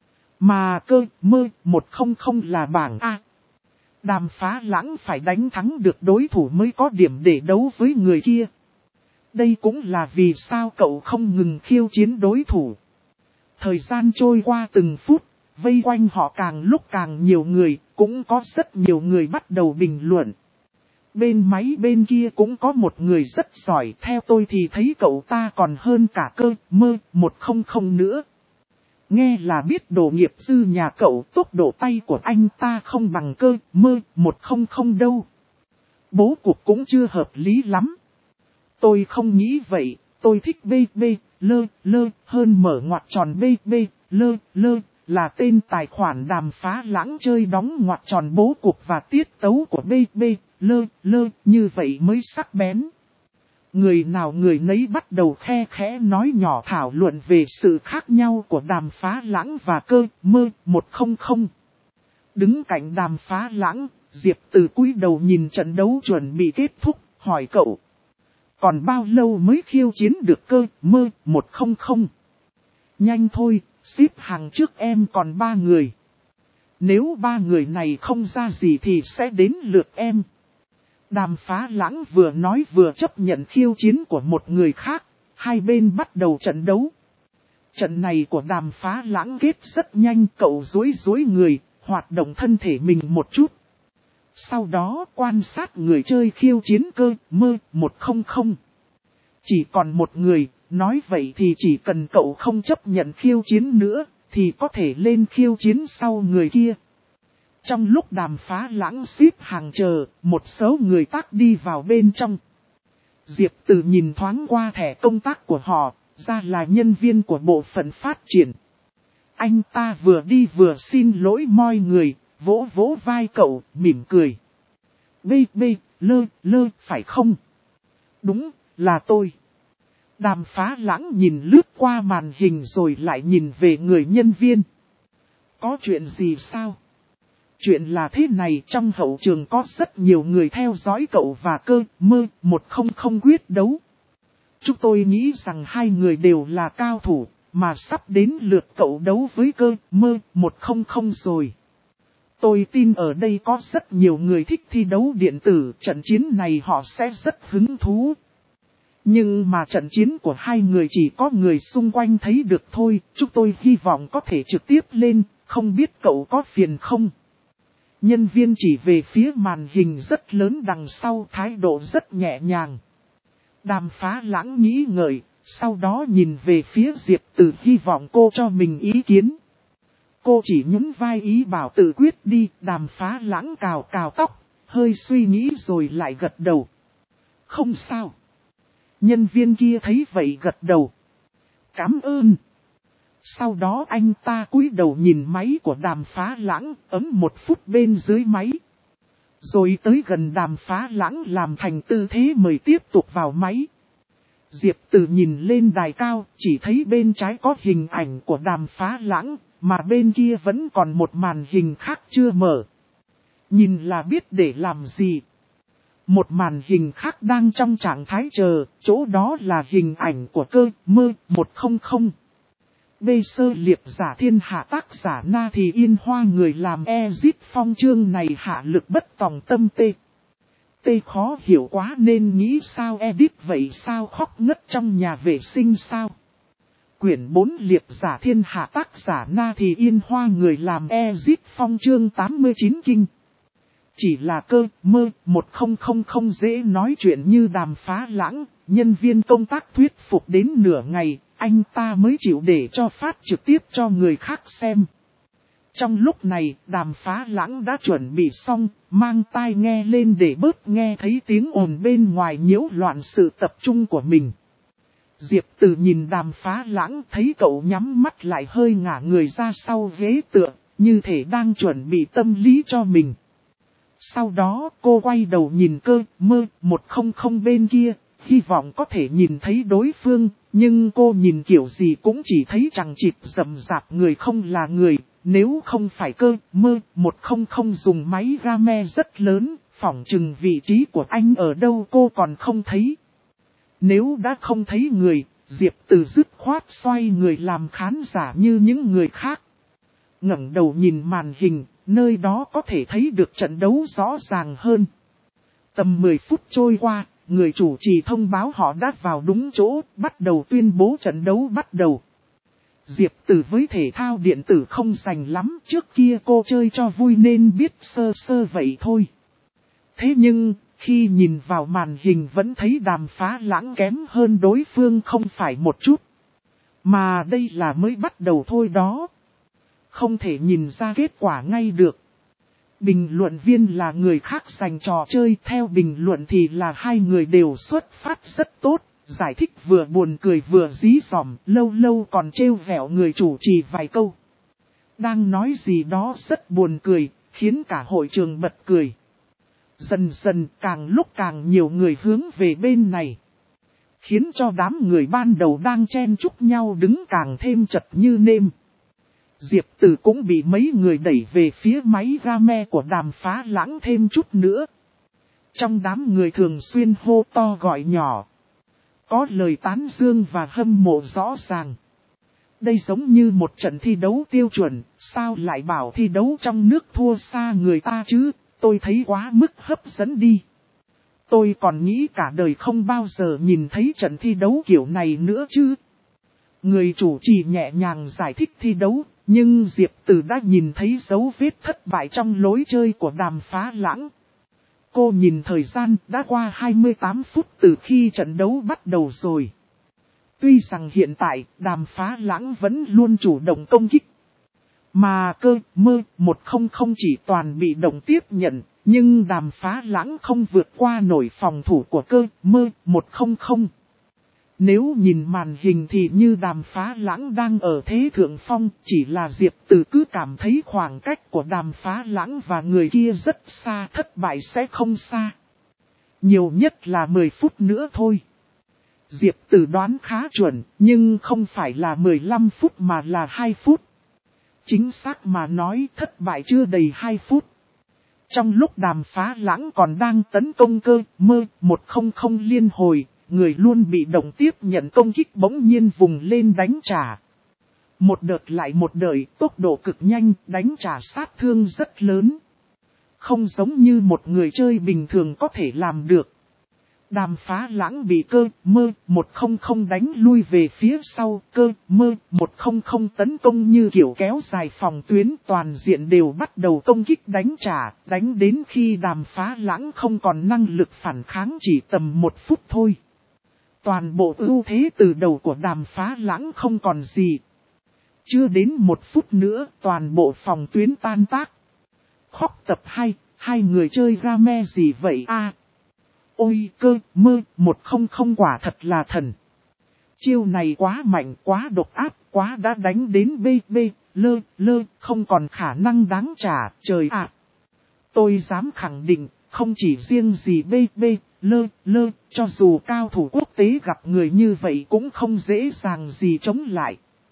Mà cơ mơ 100 là bảng A. Đàm Phá Lãng phải đánh thắng được đối thủ mới có điểm để đấu với người kia. Đây cũng là vì sao cậu không ngừng khiêu chiến đối thủ. Thời gian trôi qua từng phút, vây quanh họ càng lúc càng nhiều người, cũng có rất nhiều người bắt đầu bình luận. Bên máy bên kia cũng có một người rất giỏi, theo tôi thì thấy cậu ta còn hơn cả cơ mơ 100 nữa. Nghe là biết đồ nghiệp dư nhà cậu, tốc độ tay của anh ta không bằng cơ mơ 100 đâu. Bố cục cũng chưa hợp lý lắm. Tôi không nghĩ vậy, tôi thích BB, lơ, hơn mở ngoặc tròn BB, lơ, là tên tài khoản Đàm Phá Lãng chơi đóng ngoặc tròn bố cục và tiết tấu của BB, lơ, như vậy mới sắc bén. Người nào người nấy bắt đầu khe khẽ nói nhỏ thảo luận về sự khác nhau của Đàm Phá Lãng và cơ mơ 100. Đứng cạnh Đàm Phá Lãng, Diệp Tử cúi đầu nhìn trận đấu chuẩn bị kết thúc, hỏi cậu. Còn bao lâu mới khiêu chiến được cơ mơ 100? Nhanh thôi, xếp hàng trước em còn 3 người. Nếu 3 người này không ra gì thì sẽ đến lượt em. Đàm Phá Lãng vừa nói vừa chấp nhận khiêu chiến của một người khác, hai bên bắt đầu trận đấu. Trận này của Đàm Phá Lãng kết rất nhanh, cậu dối người, hoạt động thân thể mình một chút. Sau đó quan sát người chơi khiêu chiến Cơ Mơ 100. Chỉ còn một người, nói vậy thì chỉ cần cậu không chấp nhận khiêu chiến nữa, thì có thể lên khiêu chiến sau người kia. Trong lúc Đàm Phá Lãng xếp hàng chờ, một số người tác đi vào bên trong. Diệp Từ nhìn thoáng qua thẻ công tác của họ, ra là nhân viên của bộ phận phát triển. Anh ta vừa đi vừa xin lỗi mọi người, vỗ vỗ vai cậu, mỉm cười. Lơ, phải không? Đúng, là tôi. Đàm Phá Lãng nhìn lướt qua màn hình rồi lại nhìn về người nhân viên. Có chuyện gì sao? Chuyện là thế này, trong hậu trường có rất nhiều người theo dõi cậu và Cơ Mơ 100 quyết đấu. Chúng tôi nghĩ rằng hai người đều là cao thủ, mà sắp đến lượt cậu đấu với Cơ Mơ 100 rồi. Tôi tin ở đây có rất nhiều người thích thi đấu điện tử, trận chiến này họ sẽ rất hứng thú. Nhưng mà trận chiến của hai người chỉ có người xung quanh thấy được thôi, chúng tôi hy vọng có thể trực tiếp lên, không biết cậu có phiền không? Nhân viên chỉ về phía màn hình rất lớn đằng sau, thái độ rất nhẹ nhàng. Đàm Phá Lãng nghĩ ngợi, sau đó nhìn về phía Diệp Từ, hy vọng cô cho mình ý kiến. Cô chỉ nhún vai ý bảo tự quyết đi. Đàm Phá Lãng cào tóc, hơi suy nghĩ rồi lại gật đầu. Không sao. Nhân viên kia thấy vậy gật đầu. Cảm ơn. Sau đó anh ta cúi đầu nhìn máy của Đàm Phá Lãng, ấm 1 phút bên dưới máy. Rồi tới gần Đàm Phá Lãng làm thành tư thế mời tiếp tục vào máy. Diệp Từ nhìn lên đài cao, chỉ thấy bên trái có hình ảnh của Đàm Phá Lãng, mà bên kia vẫn còn một màn hình khác chưa mở. Nhìn là biết để làm gì. Một màn hình khác đang trong trạng thái chờ, chỗ đó là hình ảnh của Cơ Mơ 100. Bê sơ liệp giả thiên hạ tác giả Na Thì Yên Hoa, người làm Ezit Phong, chương này hạ lực bất tòng tâm tê. Tê khó hiểu quá nên nghĩ sao edit vậy sao, khóc ngất trong nhà vệ sinh sao. Quyển 4 liệp giả thiên hạ tác giả Na Thì Yên Hoa, người làm Ezit Phong, chương 89 kinh. Chỉ là Cơ Mơ 100 dễ nói chuyện như Đàm Phá Lãng, nhân viên công tác thuyết phục đến nửa ngày, anh ta mới chịu để cho phát trực tiếp cho người khác xem. Trong lúc này, Đàm Phá Lãng đã chuẩn bị xong, mang tai nghe lên để bớt nghe thấy tiếng ồn bên ngoài nhiễu loạn sự tập trung của mình. Diệp Từ nhìn Đàm Phá Lãng, thấy cậu nhắm mắt lại hơi ngả người ra sau ghế tựa, như thể đang chuẩn bị tâm lý cho mình. Sau đó cô quay đầu nhìn Cơ Mơ 100 bên kia, hy vọng có thể nhìn thấy đối phương, nhưng cô nhìn kiểu gì cũng chỉ thấy chằng chịt rậm rạp người không là người. Nếu không phải Cơ Mơ 100 dùng máy game rất lớn, phỏng chừng vị trí của anh ở đâu cô còn không thấy. Nếu đã không thấy người, Diệp Từ dứt khoát xoay người làm khán giả như những người khác. Ngẩng đầu nhìn màn hình, nơi đó có thể thấy được trận đấu rõ ràng hơn. Tầm 10 phút trôi qua, người chủ trì thông báo họ đã vào đúng chỗ, bắt đầu tuyên bố trận đấu bắt đầu. Diệp Từ với thể thao điện tử không rành lắm, trước kia cô chơi cho vui nên biết sơ sơ vậy thôi. Thế nhưng, khi nhìn vào màn hình vẫn thấy Đàm Phá Lãng kém hơn đối phương không phải một chút. Mà đây là mới bắt đầu thôi đó. Không thể nhìn ra kết quả ngay được. Bình luận viên là người khác giành trò chơi, theo bình luận thì là hai người đều xuất phát rất tốt. Giải thích vừa buồn cười vừa dí dỏm, lâu lâu còn trêu vẹo người chủ trì vài câu. Đang nói gì đó rất buồn cười, khiến cả hội trường bật cười. Dần dần càng lúc càng nhiều người hướng về bên này. Khiến cho đám người ban đầu đang chen chúc nhau đứng càng thêm chật như nêm. Diệp Từ cũng bị mấy người đẩy về phía máy game của Đàm Phá Lãng thêm chút nữa. Trong đám người thường xuyên hô to gọi nhỏ. Có lời tán dương và hâm mộ rõ ràng. Đây giống như một trận thi đấu tiêu chuẩn, sao lại bảo thi đấu trong nước thua xa người ta chứ, tôi thấy quá mức hấp dẫn đi. Tôi còn nghĩ cả đời không bao giờ nhìn thấy trận thi đấu kiểu này nữa chứ. Người chủ trì nhẹ nhàng giải thích thi đấu, nhưng Diệp Từ đã nhìn thấy dấu vết thất bại trong lối chơi của Đàm Phá Lãng. Cô nhìn thời gian đã qua 28 phút từ khi trận đấu bắt đầu rồi. Tuy rằng hiện tại Đàm Phá Lãng vẫn luôn chủ động công kích. Mà Cơ Mơ 100 chỉ toàn bị động tiếp nhận, nhưng Đàm Phá Lãng không vượt qua nổi phòng thủ của Cơ Mơ 100. Nếu nhìn màn hình thì như Đàm Phá Lãng đang ở thế thượng phong, chỉ là Diệp Từ cứ cảm thấy khoảng cách của Đàm Phá Lãng và người kia rất xa, thất bại sẽ không xa. Nhiều nhất là 10 phút nữa thôi. Diệp Từ đoán khá chuẩn, nhưng không phải là 15 phút mà là 2 phút. Chính xác mà nói thất bại chưa đầy 2 phút. Trong lúc Đàm Phá Lãng còn đang tấn công Cơ Mơ 100 liên hồi, người luôn bị động tiếp nhận công kích bỗng nhiên vùng lên đánh trả. Một đợt lại một đợt, tốc độ cực nhanh, đánh trả sát thương rất lớn. Không giống như một người chơi bình thường có thể làm được. Đàm Phá Lãng bị Cơ Mơ 100 đánh lui về phía sau, Cơ Mơ 100 tấn công như kiểu kéo dài phòng tuyến, toàn diện đều bắt đầu công kích đánh trả, đánh đến khi Đàm Phá Lãng không còn năng lực phản kháng chỉ tầm 1 phút thôi. Toàn bộ ưu thế từ đầu của Đàm Phá Lãng không còn gì. Chưa đến 1 phút nữa toàn bộ phòng tuyến tan tác. Khóc tập 2, hai người chơi game gì vậy a? Ôi Cơ Mơ 100 quả thật là thần. Chiêu này quá mạnh, quá độc ác, quá đã đánh đến lơ, không còn khả năng đáng trả, trời ạ. Tôi dám khẳng định, không chỉ riêng gì lơ, cho dù cao thủ quốc tế gặp người như vậy cũng không dễ dàng gì chống lại.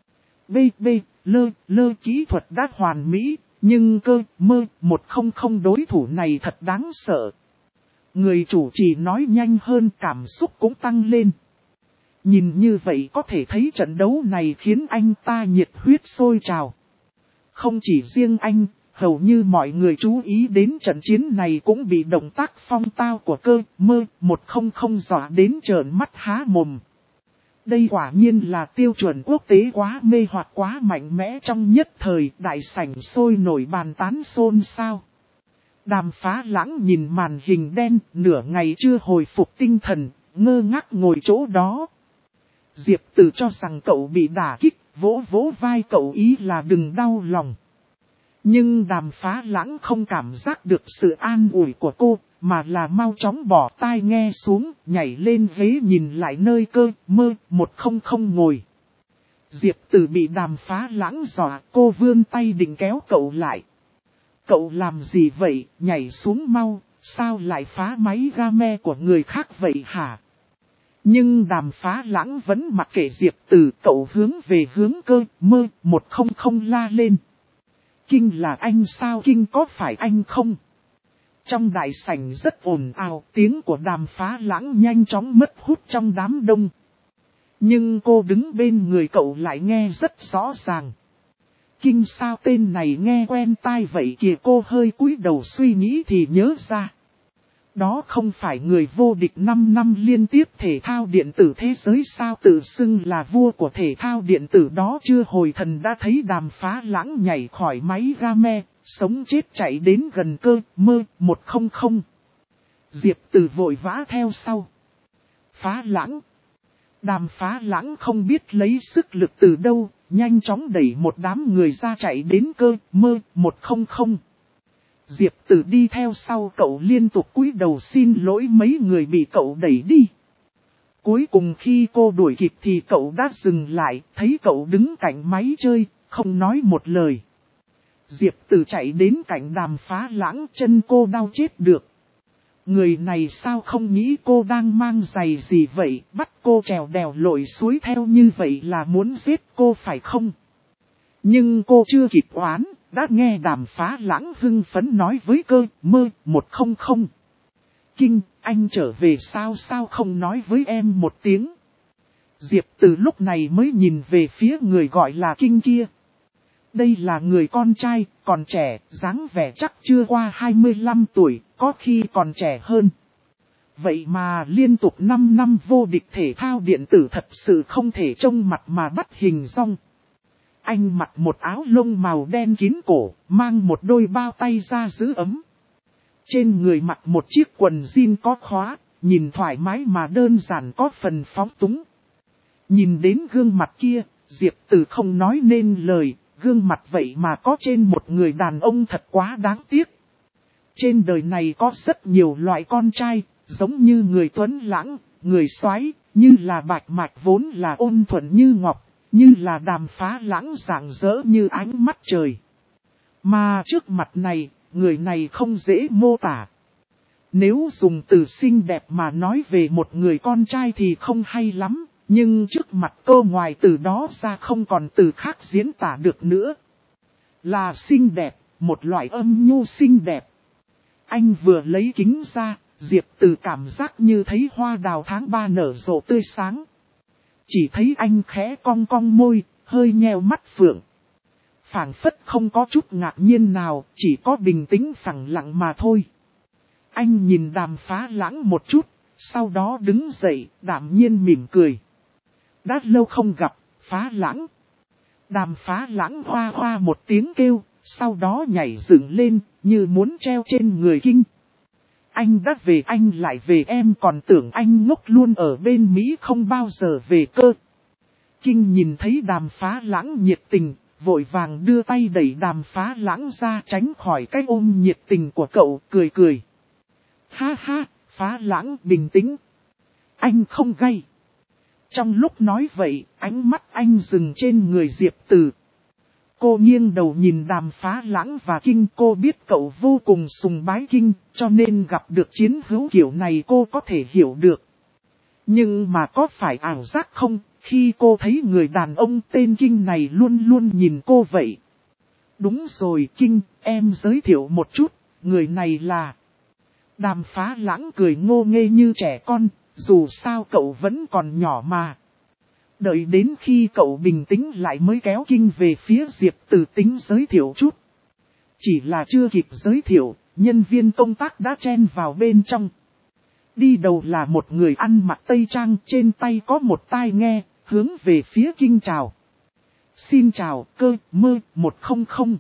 Lơ kỹ thuật đã hoàn mỹ, nhưng Cơ Mơ 100 đối thủ này thật đáng sợ. Người chủ trì nói nhanh hơn, cảm xúc cũng tăng lên. Nhìn như vậy có thể thấy trận đấu này khiến anh ta nhiệt huyết sôi trào. Không chỉ riêng anh, hầu như mọi người chú ý đến trận chiến này cũng bị động tác phong tao của Cơ Mơ 100 dọa đến trợn mắt há mồm. Đây quả nhiên là tiêu chuẩn quốc tế, quá mê hoặc, quá mạnh mẽ. Trong nhất thời đại sảnh sôi nổi bàn tán xôn xao. Đàm Phá Lãng nhìn màn hình đen, nửa ngày chưa hồi phục tinh thần, ngơ ngác ngồi chỗ đó. Diệp Từ cho rằng cậu bị đả kích, vỗ vỗ vai cậu ý là đừng đau lòng. Nhưng Đàm Phá Lãng không cảm giác được sự an ủi của cô, mà là mau chóng bỏ tai nghe xuống, nhảy lên ghế nhìn lại nơi Cơ Mơ 100 ngồi. Diệp Từ bị Đàm Phá Lãng dọa, cô vươn tay định kéo cậu lại. Cậu làm gì vậy, nhảy xuống mau, sao lại phá máy game của người khác vậy hả? Nhưng Đàm Phá Lãng vẫn mặc kệ Diệp Từ, cậu hướng về hướng Cơ Mơ 100 la lên. Kinh là anh sao, Kinh có phải anh không? Trong đại sảnh rất ồn ào, tiếng của Đàm Phá Lãng nhanh chóng mất hút trong đám đông. Nhưng cô đứng bên người cậu lại nghe rất rõ ràng. Kinh sao, tên này nghe quen tai vậy kìa, cô hơi cúi đầu suy nghĩ thì nhớ ra. Đó không phải người vô địch 5 năm liên tiếp thể thao điện tử thế giới sao, tự xưng là vua của thể thao điện tử đó chưa hồi thần đã thấy Đàm Phá Lãng nhảy khỏi máy game, sống chết chạy đến gần Cơ Mơ 100. Diệp Từ vội vã theo sau. Phá Lãng. Đàm Phá Lãng không biết lấy sức lực từ đâu, nhanh chóng đẩy một đám người ra chạy đến Cơ Mơ 100. Diệp Từ đi theo sau cậu liên tục cúi đầu xin lỗi mấy người bị cậu đẩy đi. Cuối cùng khi cô đuổi kịp thì cậu đã dừng lại, thấy cậu đứng cạnh máy chơi, không nói một lời. Diệp Từ chạy đến cạnh Đàm Phá Lãng, chân cô đau chết được. Người này sao không nghĩ cô đang mang giày gì vậy, bắt cô trèo đèo lội suối theo như vậy là muốn giết cô phải không? Nhưng cô chưa kịp oán, đã nghe Đàm Phá Lãng hưng phấn nói với Cơ Mơ 100. Kinh, anh trở về sao không nói với em một tiếng? Diệp Từ lúc này mới nhìn về phía người gọi là Kinh kia. Đây là người con trai, còn trẻ, dáng vẻ chắc chưa qua 25 tuổi, có khi còn trẻ hơn. Vậy mà liên tục 5 năm vô địch thể thao điện tử thật sự không thể trông mặt mà bắt hình dong. Anh mặc một áo lông màu đen kín cổ, mang một đôi bao tay ra giữ ấm. Trên người mặc một chiếc quần jean có khóa, nhìn thoải mái mà đơn giản có phần phóng túng. Nhìn đến gương mặt kia, Diệp Tử không nói nên lời, gương mặt vậy mà có trên một người đàn ông thật quá đáng tiếc. Trên đời này có rất nhiều loại con trai, giống như người tuấn lãng, người soái, như là Bạch Mạch vốn là ôn thuận như ngọc, như là Đàm Phá Lãng rạng rỡ như ánh mắt trời. Mà trước mặt này, người này không dễ mô tả. Nếu dùng từ xinh đẹp mà nói về một người con trai thì không hay lắm, nhưng trước mặt cô ngoài từ đó ra không còn từ khác diễn tả được nữa. Là xinh đẹp, một loại âm nhu xinh đẹp. Anh vừa lấy kính ra, Diệp Từ cảm giác như thấy hoa đào tháng 3 nở rộ tươi sáng. Chỉ thấy anh khẽ cong cong môi, hơi nheo mắt phượng. Phảng phất không có chút ngạc nhiên nào, chỉ có bình tĩnh phẳng lặng mà thôi. Anh nhìn Đàm Phá Lãng một chút, sau đó đứng dậy, đạm nhiên mỉm cười. Đã lâu không gặp, Phá Lãng. Đàm Phá Lãng hoa hoa một tiếng kêu, sau đó nhảy dựng lên, như muốn treo trên người Kinh. Anh đã về, anh lại về, em còn tưởng anh ngốc luôn ở bên Mỹ không bao giờ về cơ. Kinh nhìn thấy Đàm Phá Lãng nhiệt tình, vội vàng đưa tay đẩy Đàm Phá Lãng ra tránh khỏi cái ôm nhiệt tình của cậu, cười cười. Ha ha, Phá Lãng bình tĩnh. Anh không gay. Trong lúc nói vậy, ánh mắt anh dừng trên người Diệp Từ. Cô nghiêng đầu nhìn Đàm Phá Lãng và Kinh, cô biết cậu vô cùng sùng bái Kinh, cho nên gặp được chiến hữu kiểu này cô có thể hiểu được. Nhưng mà có phải ảo giác không, khi cô thấy người đàn ông tên Kinh này luôn luôn nhìn cô vậy? Đúng rồi Kinh, em giới thiệu một chút, người này là... Đàm Phá Lãng cười ngô nghê như trẻ con, dù sao cậu vẫn còn nhỏ mà. Đợi đến khi cậu bình tĩnh lại mới kéo Kinh về phía Diệp Từ tính giới thiệu chút. Chỉ là chưa kịp giới thiệu, nhân viên công tác đã chen vào bên trong. Đi đầu là một người ăn mặc tây trang, trên tay có một tai nghe, hướng về phía Kinh chào. Xin chào, cơ mơ 100.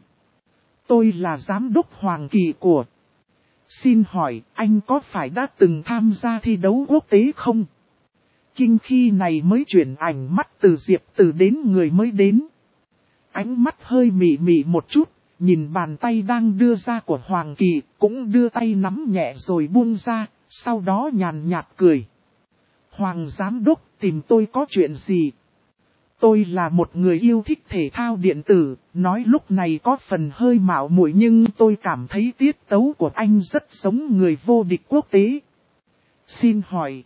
Tôi là giám đốc Hoàng Kỳ của... Xin hỏi, anh có phải đã từng tham gia thi đấu quốc tế không? Kinh khi này mới chuyển ảnh mắt từ Diệp Từ đến người mới đến. Ánh mắt hơi mị mị một chút, nhìn bàn tay đang đưa ra của Hoàng Kỳ, cũng đưa tay nắm nhẹ rồi buông ra, sau đó nhàn nhạt cười. Hoàng giám đốc tìm tôi có chuyện gì? Tôi là một người yêu thích thể thao điện tử, nói lúc này có phần hơi mạo muội nhưng tôi cảm thấy tiết tấu của anh rất giống người vô địch quốc tế. Xin hỏi,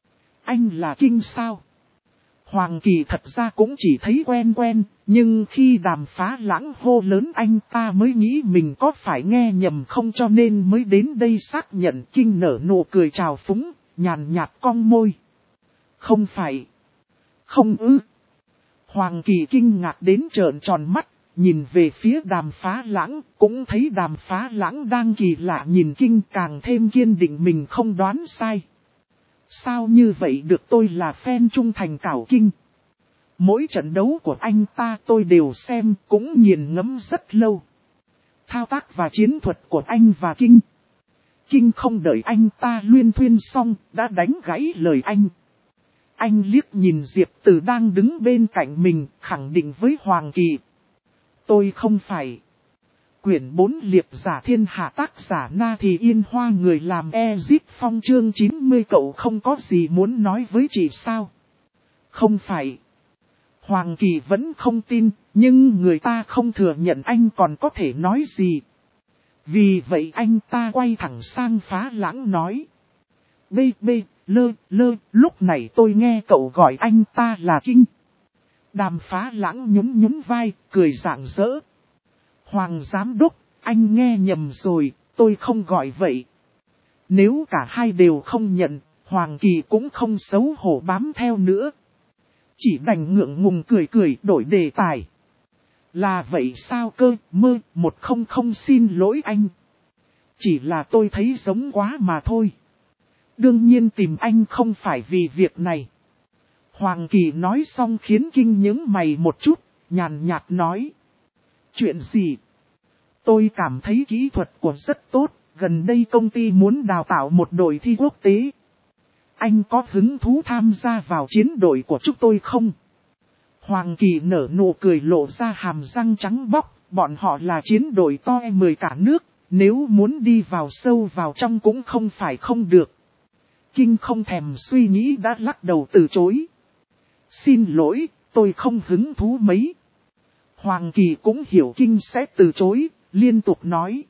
anh là Kinh sao? Hoàng Kỳ thật ra cũng chỉ thấy quen quen, nhưng khi Đàm Phá Lãng hô lớn anh ta mới nghĩ mình có phải nghe nhầm không cho nên mới đến đây xác nhận. Kinh nở nụ cười trào phúng, nhàn nhạt cong môi. Không phải. Không ư. Hoàng Kỳ kinh ngạc đến trợn tròn mắt, nhìn về phía Đàm Phá Lãng, cũng thấy Đàm Phá Lãng đang kỳ lạ nhìn Kinh càng thêm kiên định mình không đoán sai. Sao như vậy được, tôi là fan trung thành cảo Kinh. Mỗi trận đấu của anh ta tôi đều xem, cũng nghiền ngẫm rất lâu. Thao tác và chiến thuật của anh và Kinh. Kinh không đợi anh ta luyên thuyên xong, đã đánh gãy lời anh. Anh liếc nhìn Diệp Từ đang đứng bên cạnh mình, khẳng định với Hoàng Kỳ. Tôi không phải. Quyển 4 liệp giả thiên hạ tác giả Na Thì Yên Hoa người làm Ezip Phong chương 90 cậu không có gì muốn nói với chị sao? Không phải. Hoàng Kỳ vẫn không tin, nhưng người ta không thừa nhận anh còn có thể nói gì. Vì vậy anh ta quay thẳng sang Phá Lãng nói. Lúc này tôi nghe cậu gọi anh ta là Kinh. Đàm Phá Lãng nhún vai, cười rạng rỡ. Hoàng giám đốc, anh nghe nhầm rồi, tôi không gọi vậy. Nếu cả hai đều không nhận, Hoàng Kỳ cũng không xấu hổ bám theo nữa. Chỉ đành ngượng ngùng cười đổi đề tài. Là vậy sao cơ mơ 100 xin lỗi anh. Chỉ là tôi thấy giống quá mà thôi. Đương nhiên tìm anh không phải vì việc này. Hoàng Kỳ nói xong khiến Kinh nhướng mày một chút, nhàn nhạt nói. Chuyện gì? Tôi cảm thấy kỹ thuật của rất tốt, gần đây công ty muốn đào tạo một đội thi quốc tế. Anh có hứng thú tham gia vào chiến đội của chúng tôi không? Hoàng Kỳ nở nụ cười lộ ra hàm răng trắng bóc, bọn họ là chiến đội to 10 cả nước, nếu muốn đi vào sâu vào trong cũng không phải không được. Kinh không thèm suy nghĩ đã lắc đầu từ chối. Xin lỗi, tôi không hứng thú mấy. Hoàng Kỳ cũng hiểu Kinh sẽ từ chối, liên tục nói.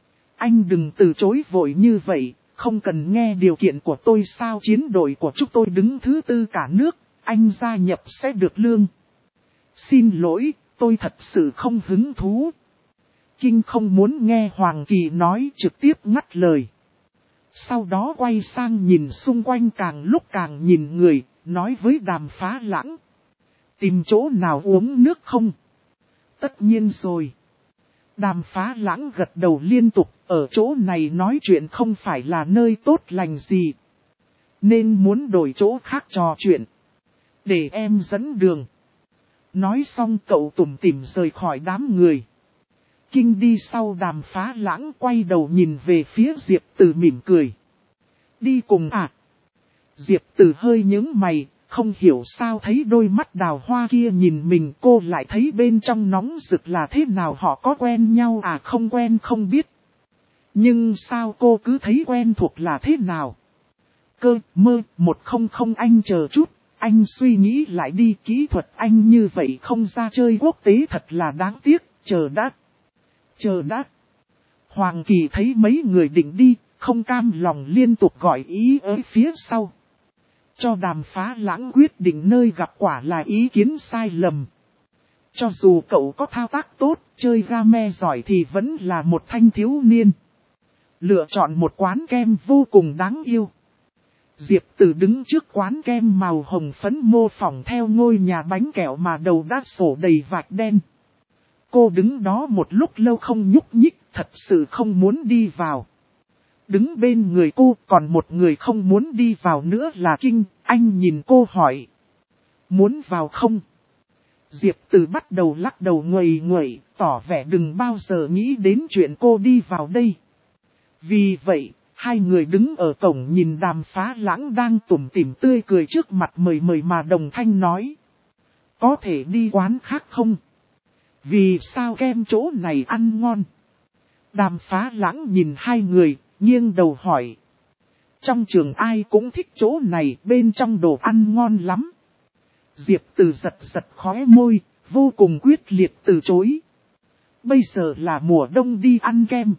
Anh đừng từ chối vội như vậy, không cần nghe điều kiện của tôi sao chiến đội của chúng tôi đứng thứ 4 cả nước, anh gia nhập sẽ được lương. Xin lỗi, tôi thật sự không hứng thú. Kinh không muốn nghe Hoàng Kỳ nói trực tiếp ngắt lời. Sau đó quay sang nhìn xung quanh càng lúc càng nhìn người, nói với Đàm Phá Lãng. Tìm chỗ nào uống nước không? Tất nhiên rồi. Đàm Phá Lãng gật đầu liên tục, ở chỗ này nói chuyện không phải là nơi tốt lành gì. Nên muốn đổi chỗ khác trò chuyện. Để em dẫn đường. Nói xong cậu tủm tỉm rời khỏi đám người. Kinh đi sau Đàm Phá Lãng quay đầu nhìn về phía Diệp Từ mỉm cười. Đi cùng à? Diệp Từ hơi nhướng mày, không hiểu sao thấy đôi mắt đào hoa kia nhìn mình cô lại thấy bên trong nóng rực là thế nào họ có quen nhau à không quen không biết. Nhưng sao cô cứ thấy quen thuộc là thế nào? Cơ mơ 100 anh chờ chút, anh suy nghĩ lại đi kỹ thuật anh như vậy không ra chơi quốc tế thật là đáng tiếc, chờ đã. Chờ đã. Hoàng Kỳ thấy mấy người định đi, không cam lòng liên tục gọi ý ở phía sau. Cho Đàm Phá Lãng quyết định nơi gặp quả là ý kiến sai lầm. Cho dù cậu có thao tác tốt, chơi game giỏi thì vẫn là một thanh thiếu niên. Lựa chọn một quán kem vô cùng đáng yêu. Diệp Từ đứng trước quán kem màu hồng phấn mô phỏng theo ngôi nhà bánh kẹo mà đầu đã sổ đầy vạch đen. Cô đứng đó một lúc lâu không nhúc nhích, thật sự không muốn đi vào. Đứng bên người cô còn một người không muốn đi vào nữa là Kinh, anh nhìn cô hỏi. Muốn vào không? Diệp Từ bắt đầu lắc đầu nguầy nguậy, tỏ vẻ đừng bao giờ nghĩ đến chuyện cô đi vào đây. Vì vậy, hai người đứng ở cổng nhìn Đàm Phá Lãng đang tủm tỉm tươi cười trước mặt mời mà đồng thanh nói. Có thể đi quán khác không? Vì sao kem chỗ này ăn ngon? Đàm Phá Lãng nhìn hai người, nghiêng đầu hỏi. Trong trường ai cũng thích chỗ này, bên trong đồ ăn ngon lắm. Diệp Từ giật giật khóe môi, vô cùng quyết liệt từ chối. Bây giờ là mùa đông đi ăn kem.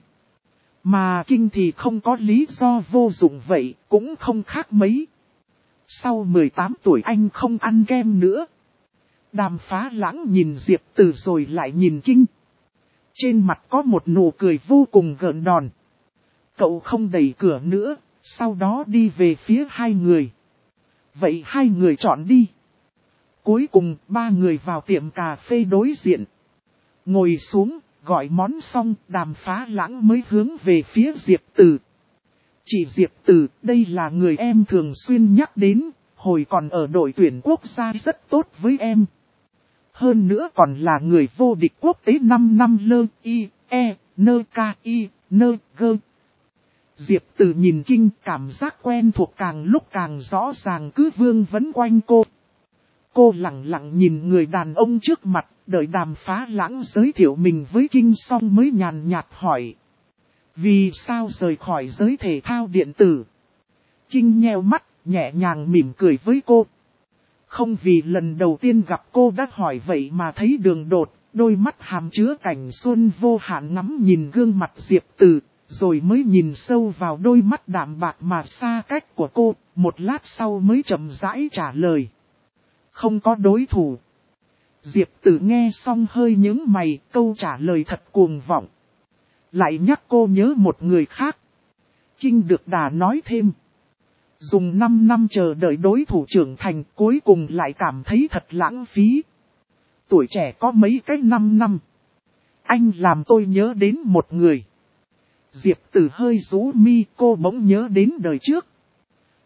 Mà Kinh thì không có lý do vô dụng vậy, cũng không khác mấy. Sau 18 tuổi anh không ăn kem nữa. Đàm Phá Lãng nhìn Diệp Từ rồi lại nhìn Kinh. Trên mặt có một nụ cười vô cùng gợn đòn. Cậu không đẩy cửa nữa, sau đó đi về phía hai người. Vậy hai người chọn đi. Cuối cùng ba người vào tiệm cà phê đối diện. Ngồi xuống, gọi món xong, Đàm Phá Lãng mới hướng về phía Diệp Từ. Chị Diệp Từ, đây là người em thường xuyên nhắc đến, hồi còn ở đội tuyển quốc gia rất tốt với em. Hơn nữa còn là người vô địch quốc tế 5 năm lơ y, e, nơ ca y, nơ gơ. Diệp Từ nhìn Kinh cảm giác quen thuộc càng lúc càng rõ ràng cứ vương vấn quanh cô. Cô lặng lặng nhìn người đàn ông trước mặt, đợi Đàm Phá Lãng giới thiệu mình với Kinh xong mới nhàn nhạt hỏi. Vì sao rời khỏi giới thể thao điện tử? Kinh nheo mắt, nhẹ nhàng mỉm cười với cô. Không vì lần đầu tiên gặp cô đã hỏi vậy mà thấy đường đột, đôi mắt hàm chứa cảnh xuân vô hạn ngắm nhìn gương mặt Diệp Từ, rồi mới nhìn sâu vào đôi mắt đạm bạc mà xa cách của cô, một lát sau mới chậm rãi trả lời. Không có đối thủ. Diệp Từ nghe xong hơi nhướng mày, câu trả lời thật cuồng vọng. Lại nhắc cô nhớ một người khác. Kinh được đà nói thêm. Dùng 5 năm chờ đợi đối thủ trưởng thành cuối cùng lại cảm thấy thật lãng phí. Tuổi trẻ có mấy cái 5 năm. Anh làm tôi nhớ đến một người. Diệp Từ hơi rũ mi cô bỗng nhớ đến đời trước.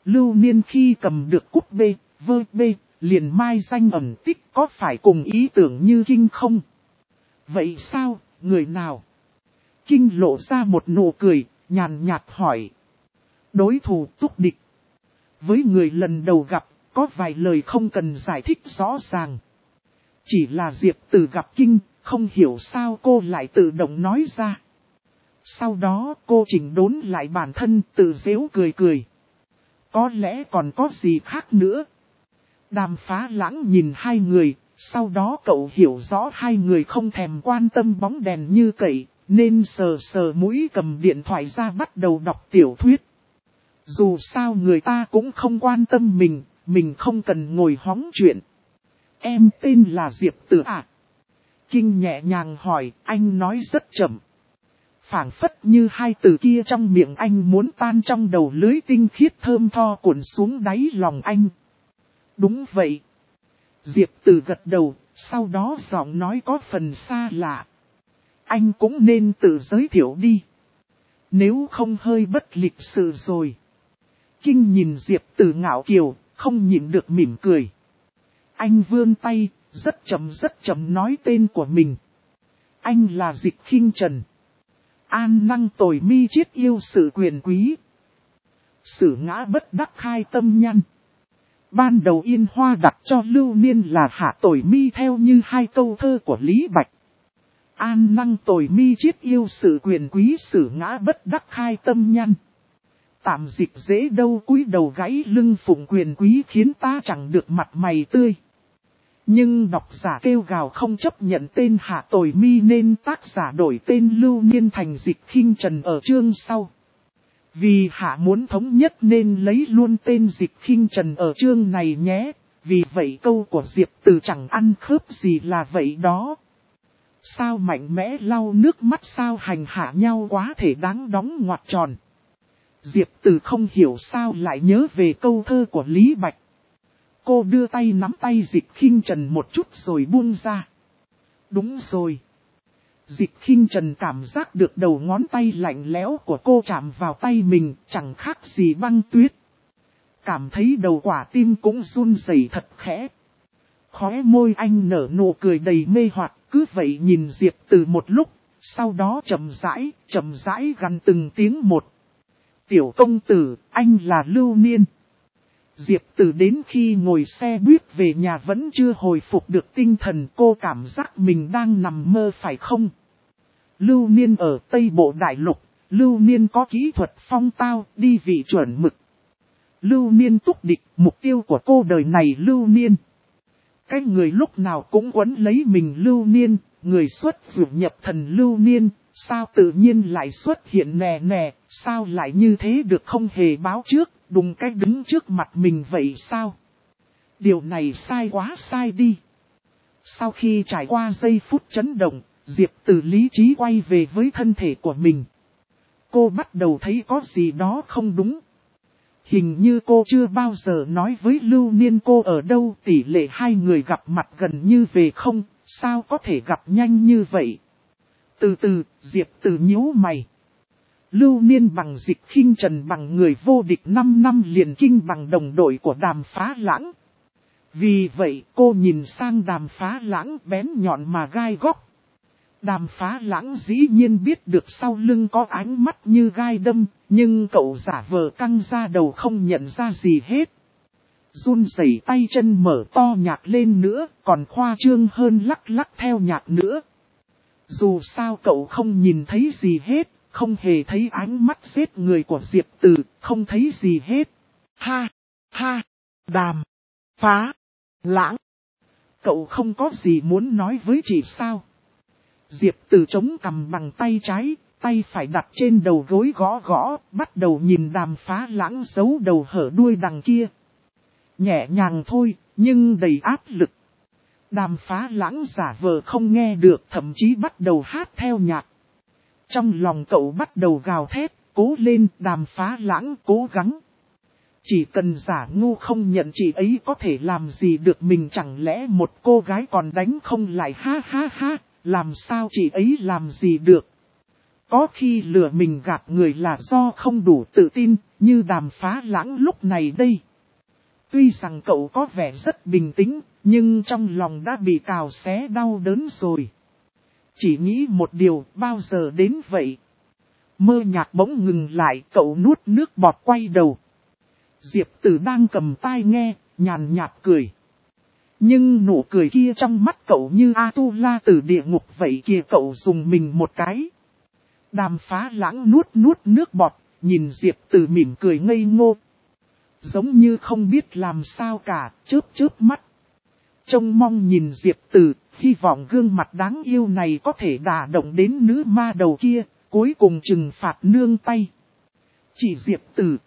Lưu Niên khi cầm được cúp B, vơ B, liền mai danh ẩn tích có phải cùng ý tưởng như Kinh không? Vậy sao, người nào? Kinh lộ ra một nụ cười, nhàn nhạt hỏi. Đối thủ Túc Địch. Với người lần đầu gặp, có vài lời không cần giải thích rõ ràng. Chỉ là Diệp Tử gặp Kinh, không hiểu sao cô lại tự động nói ra. Sau đó cô chỉnh đốn lại bản thân tự giễu cười cười. Có lẽ còn có gì khác nữa. Đàm Phá Lãng nhìn hai người, sau đó cậu hiểu rõ hai người không thèm quan tâm bóng đèn như cậy, nên sờ sờ mũi cầm điện thoại ra bắt đầu đọc tiểu thuyết. Dù sao người ta cũng không quan tâm mình không cần ngồi hóng chuyện. Em tên là Diệp Tử à? Kinh nhẹ nhàng hỏi, anh nói rất chậm. Phảng phất như hai từ kia trong miệng anh muốn tan trong đầu lưới tinh khiết thơm tho cuộn xuống đáy lòng anh. Đúng vậy. Diệp Tử gật đầu, sau đó giọng nói có phần xa lạ. Anh cũng nên tự giới thiệu đi. Nếu không hơi bất lịch sự rồi. Kinh nhìn Diệp Tử ngạo kiều, không nhịn được mỉm cười. Anh vươn tay, rất chậm nói tên của mình. Anh là Dịch Khinh Trần. An năng tồi mi chiết yêu sự quyền quý. Sử ngã bất đắc khai tâm nhăn. Ban đầu Yên Hoa đặt cho Lưu Niên là hạ tồi mi theo như hai câu thơ của Lý Bạch. An năng tồi mi chiết yêu sự quyền quý, sử ngã bất đắc khai tâm nhăn. Tạm dịch dễ đâu cúi đầu gãy lưng phụng quyền quý khiến ta chẳng được mặt mày tươi. Nhưng độc giả kêu gào không chấp nhận tên hạ tồi mi nên tác giả đổi tên Lưu Niên thành Dịch Khinh Trần ở chương sau. Vì hạ muốn thống nhất nên lấy luôn tên Dịch Khinh Trần ở chương này nhé, vì vậy câu của Diệp Tử chẳng ăn khớp gì là vậy đó. Sao mạnh mẽ lau nước mắt, sao hành hạ nhau quá thể đáng đóng ngoặc tròn. Diệp Tử không hiểu sao lại nhớ về câu thơ của Lý Bạch. Cô đưa tay nắm tay Dịch Khinh Trần một chút rồi buông ra. Đúng rồi. Dịch Khinh Trần cảm giác được đầu ngón tay lạnh lẽo của cô chạm vào tay mình, chẳng khác gì băng tuyết. Cảm thấy đầu quả tim cũng run rẩy thật khẽ. Khóe môi anh nở nụ cười đầy mê hoặc, cứ vậy nhìn Diệp Tử một lúc, sau đó chậm rãi gằn từng tiếng một. Tiểu công tử, anh là Lưu Niên. Diệp Tử đến khi ngồi xe buýt về nhà vẫn chưa hồi phục được tinh thần, cô cảm giác mình đang nằm mơ phải không? Lưu Niên ở Tây Bộ Đại Lục, Lưu Niên có kỹ thuật phong tao, đi vị chuẩn mực. Lưu Niên Túc Địch, mục tiêu của cô đời này Lưu Niên. Cái người lúc nào cũng quấn lấy mình Lưu Niên, người xuất dược nhập thần Lưu Niên, sao tự nhiên lại xuất hiện nè, sao lại như thế được không hề báo trước, đùng cái đứng trước mặt mình vậy sao? Điều này sai quá sai đi. Sau khi trải qua giây phút chấn động, Diệp Tử lý trí quay về với thân thể của mình. Cô bắt đầu thấy có gì đó không đúng. Hình như cô chưa bao giờ nói với Lưu Niên cô ở đâu, tỷ lệ hai người gặp mặt gần như về không, sao có thể gặp nhanh như vậy. Từ từ, Diệp Tử nhíu mày. Lưu Niên bằng Dịch Khinh Trần bằng người vô địch 5 năm liền kinh bằng đồng đội của Đàm Phá Lãng. Vì vậy cô nhìn sang Đàm Phá Lãng bén nhọn mà gai góc. Đàm Phá Lãng dĩ nhiên biết được sau lưng có ánh mắt như gai đâm, nhưng cậu giả vờ căng ra đầu không nhận ra gì hết. Run rẩy tay chân mở to nhạc lên nữa, còn khoa trương hơn lắc lắc theo nhạc nữa. Dù sao cậu không nhìn thấy gì hết, không hề thấy ánh mắt giết người của Diệp Tử, không thấy gì hết. Ha, Đàm Phá Lãng. Cậu không có gì muốn nói với chị sao? Diệp Tử chống cằm bằng tay trái, tay phải đặt trên đầu gối gõ, bắt đầu nhìn Đàm Phá Lãng giấu đầu hở đuôi đằng kia. Nhẹ nhàng thôi, nhưng đầy áp lực. Đàm Phá Lãng giả vờ không nghe được, thậm chí bắt đầu hát theo nhạc. Trong lòng cậu bắt đầu gào thét, cố lên Đàm Phá Lãng cố gắng. Chỉ cần giả ngu không nhận chị ấy có thể làm gì được mình, chẳng lẽ một cô gái còn đánh không lại, ha, làm sao chị ấy làm gì được. Có khi lừa mình gạt người là do không đủ tự tin, như Đàm Phá Lãng lúc này đây. Tuy rằng cậu có vẻ rất bình tĩnh, nhưng trong lòng đã bị cào xé đau đớn rồi. Chỉ nghĩ một điều, bao giờ đến vậy? Mơ nhạc bỗng ngừng lại, cậu nuốt nước bọt quay đầu. Diệp Tử đang cầm tai nghe, nhàn nhạt cười. Nhưng nụ cười kia trong mắt cậu như Atula từ địa ngục vậy kìa, cậu dùng mình một cái. Đàm Phá Lãng nuốt nước bọt, nhìn Diệp Tử mỉm cười ngây ngô. Giống như không biết làm sao cả, chớp mắt. Trông mong nhìn Diệp Tử, hy vọng gương mặt đáng yêu này có thể đả động đến nữ ma đầu kia, cuối cùng trừng phạt nương tay. Chỉ Diệp Tử.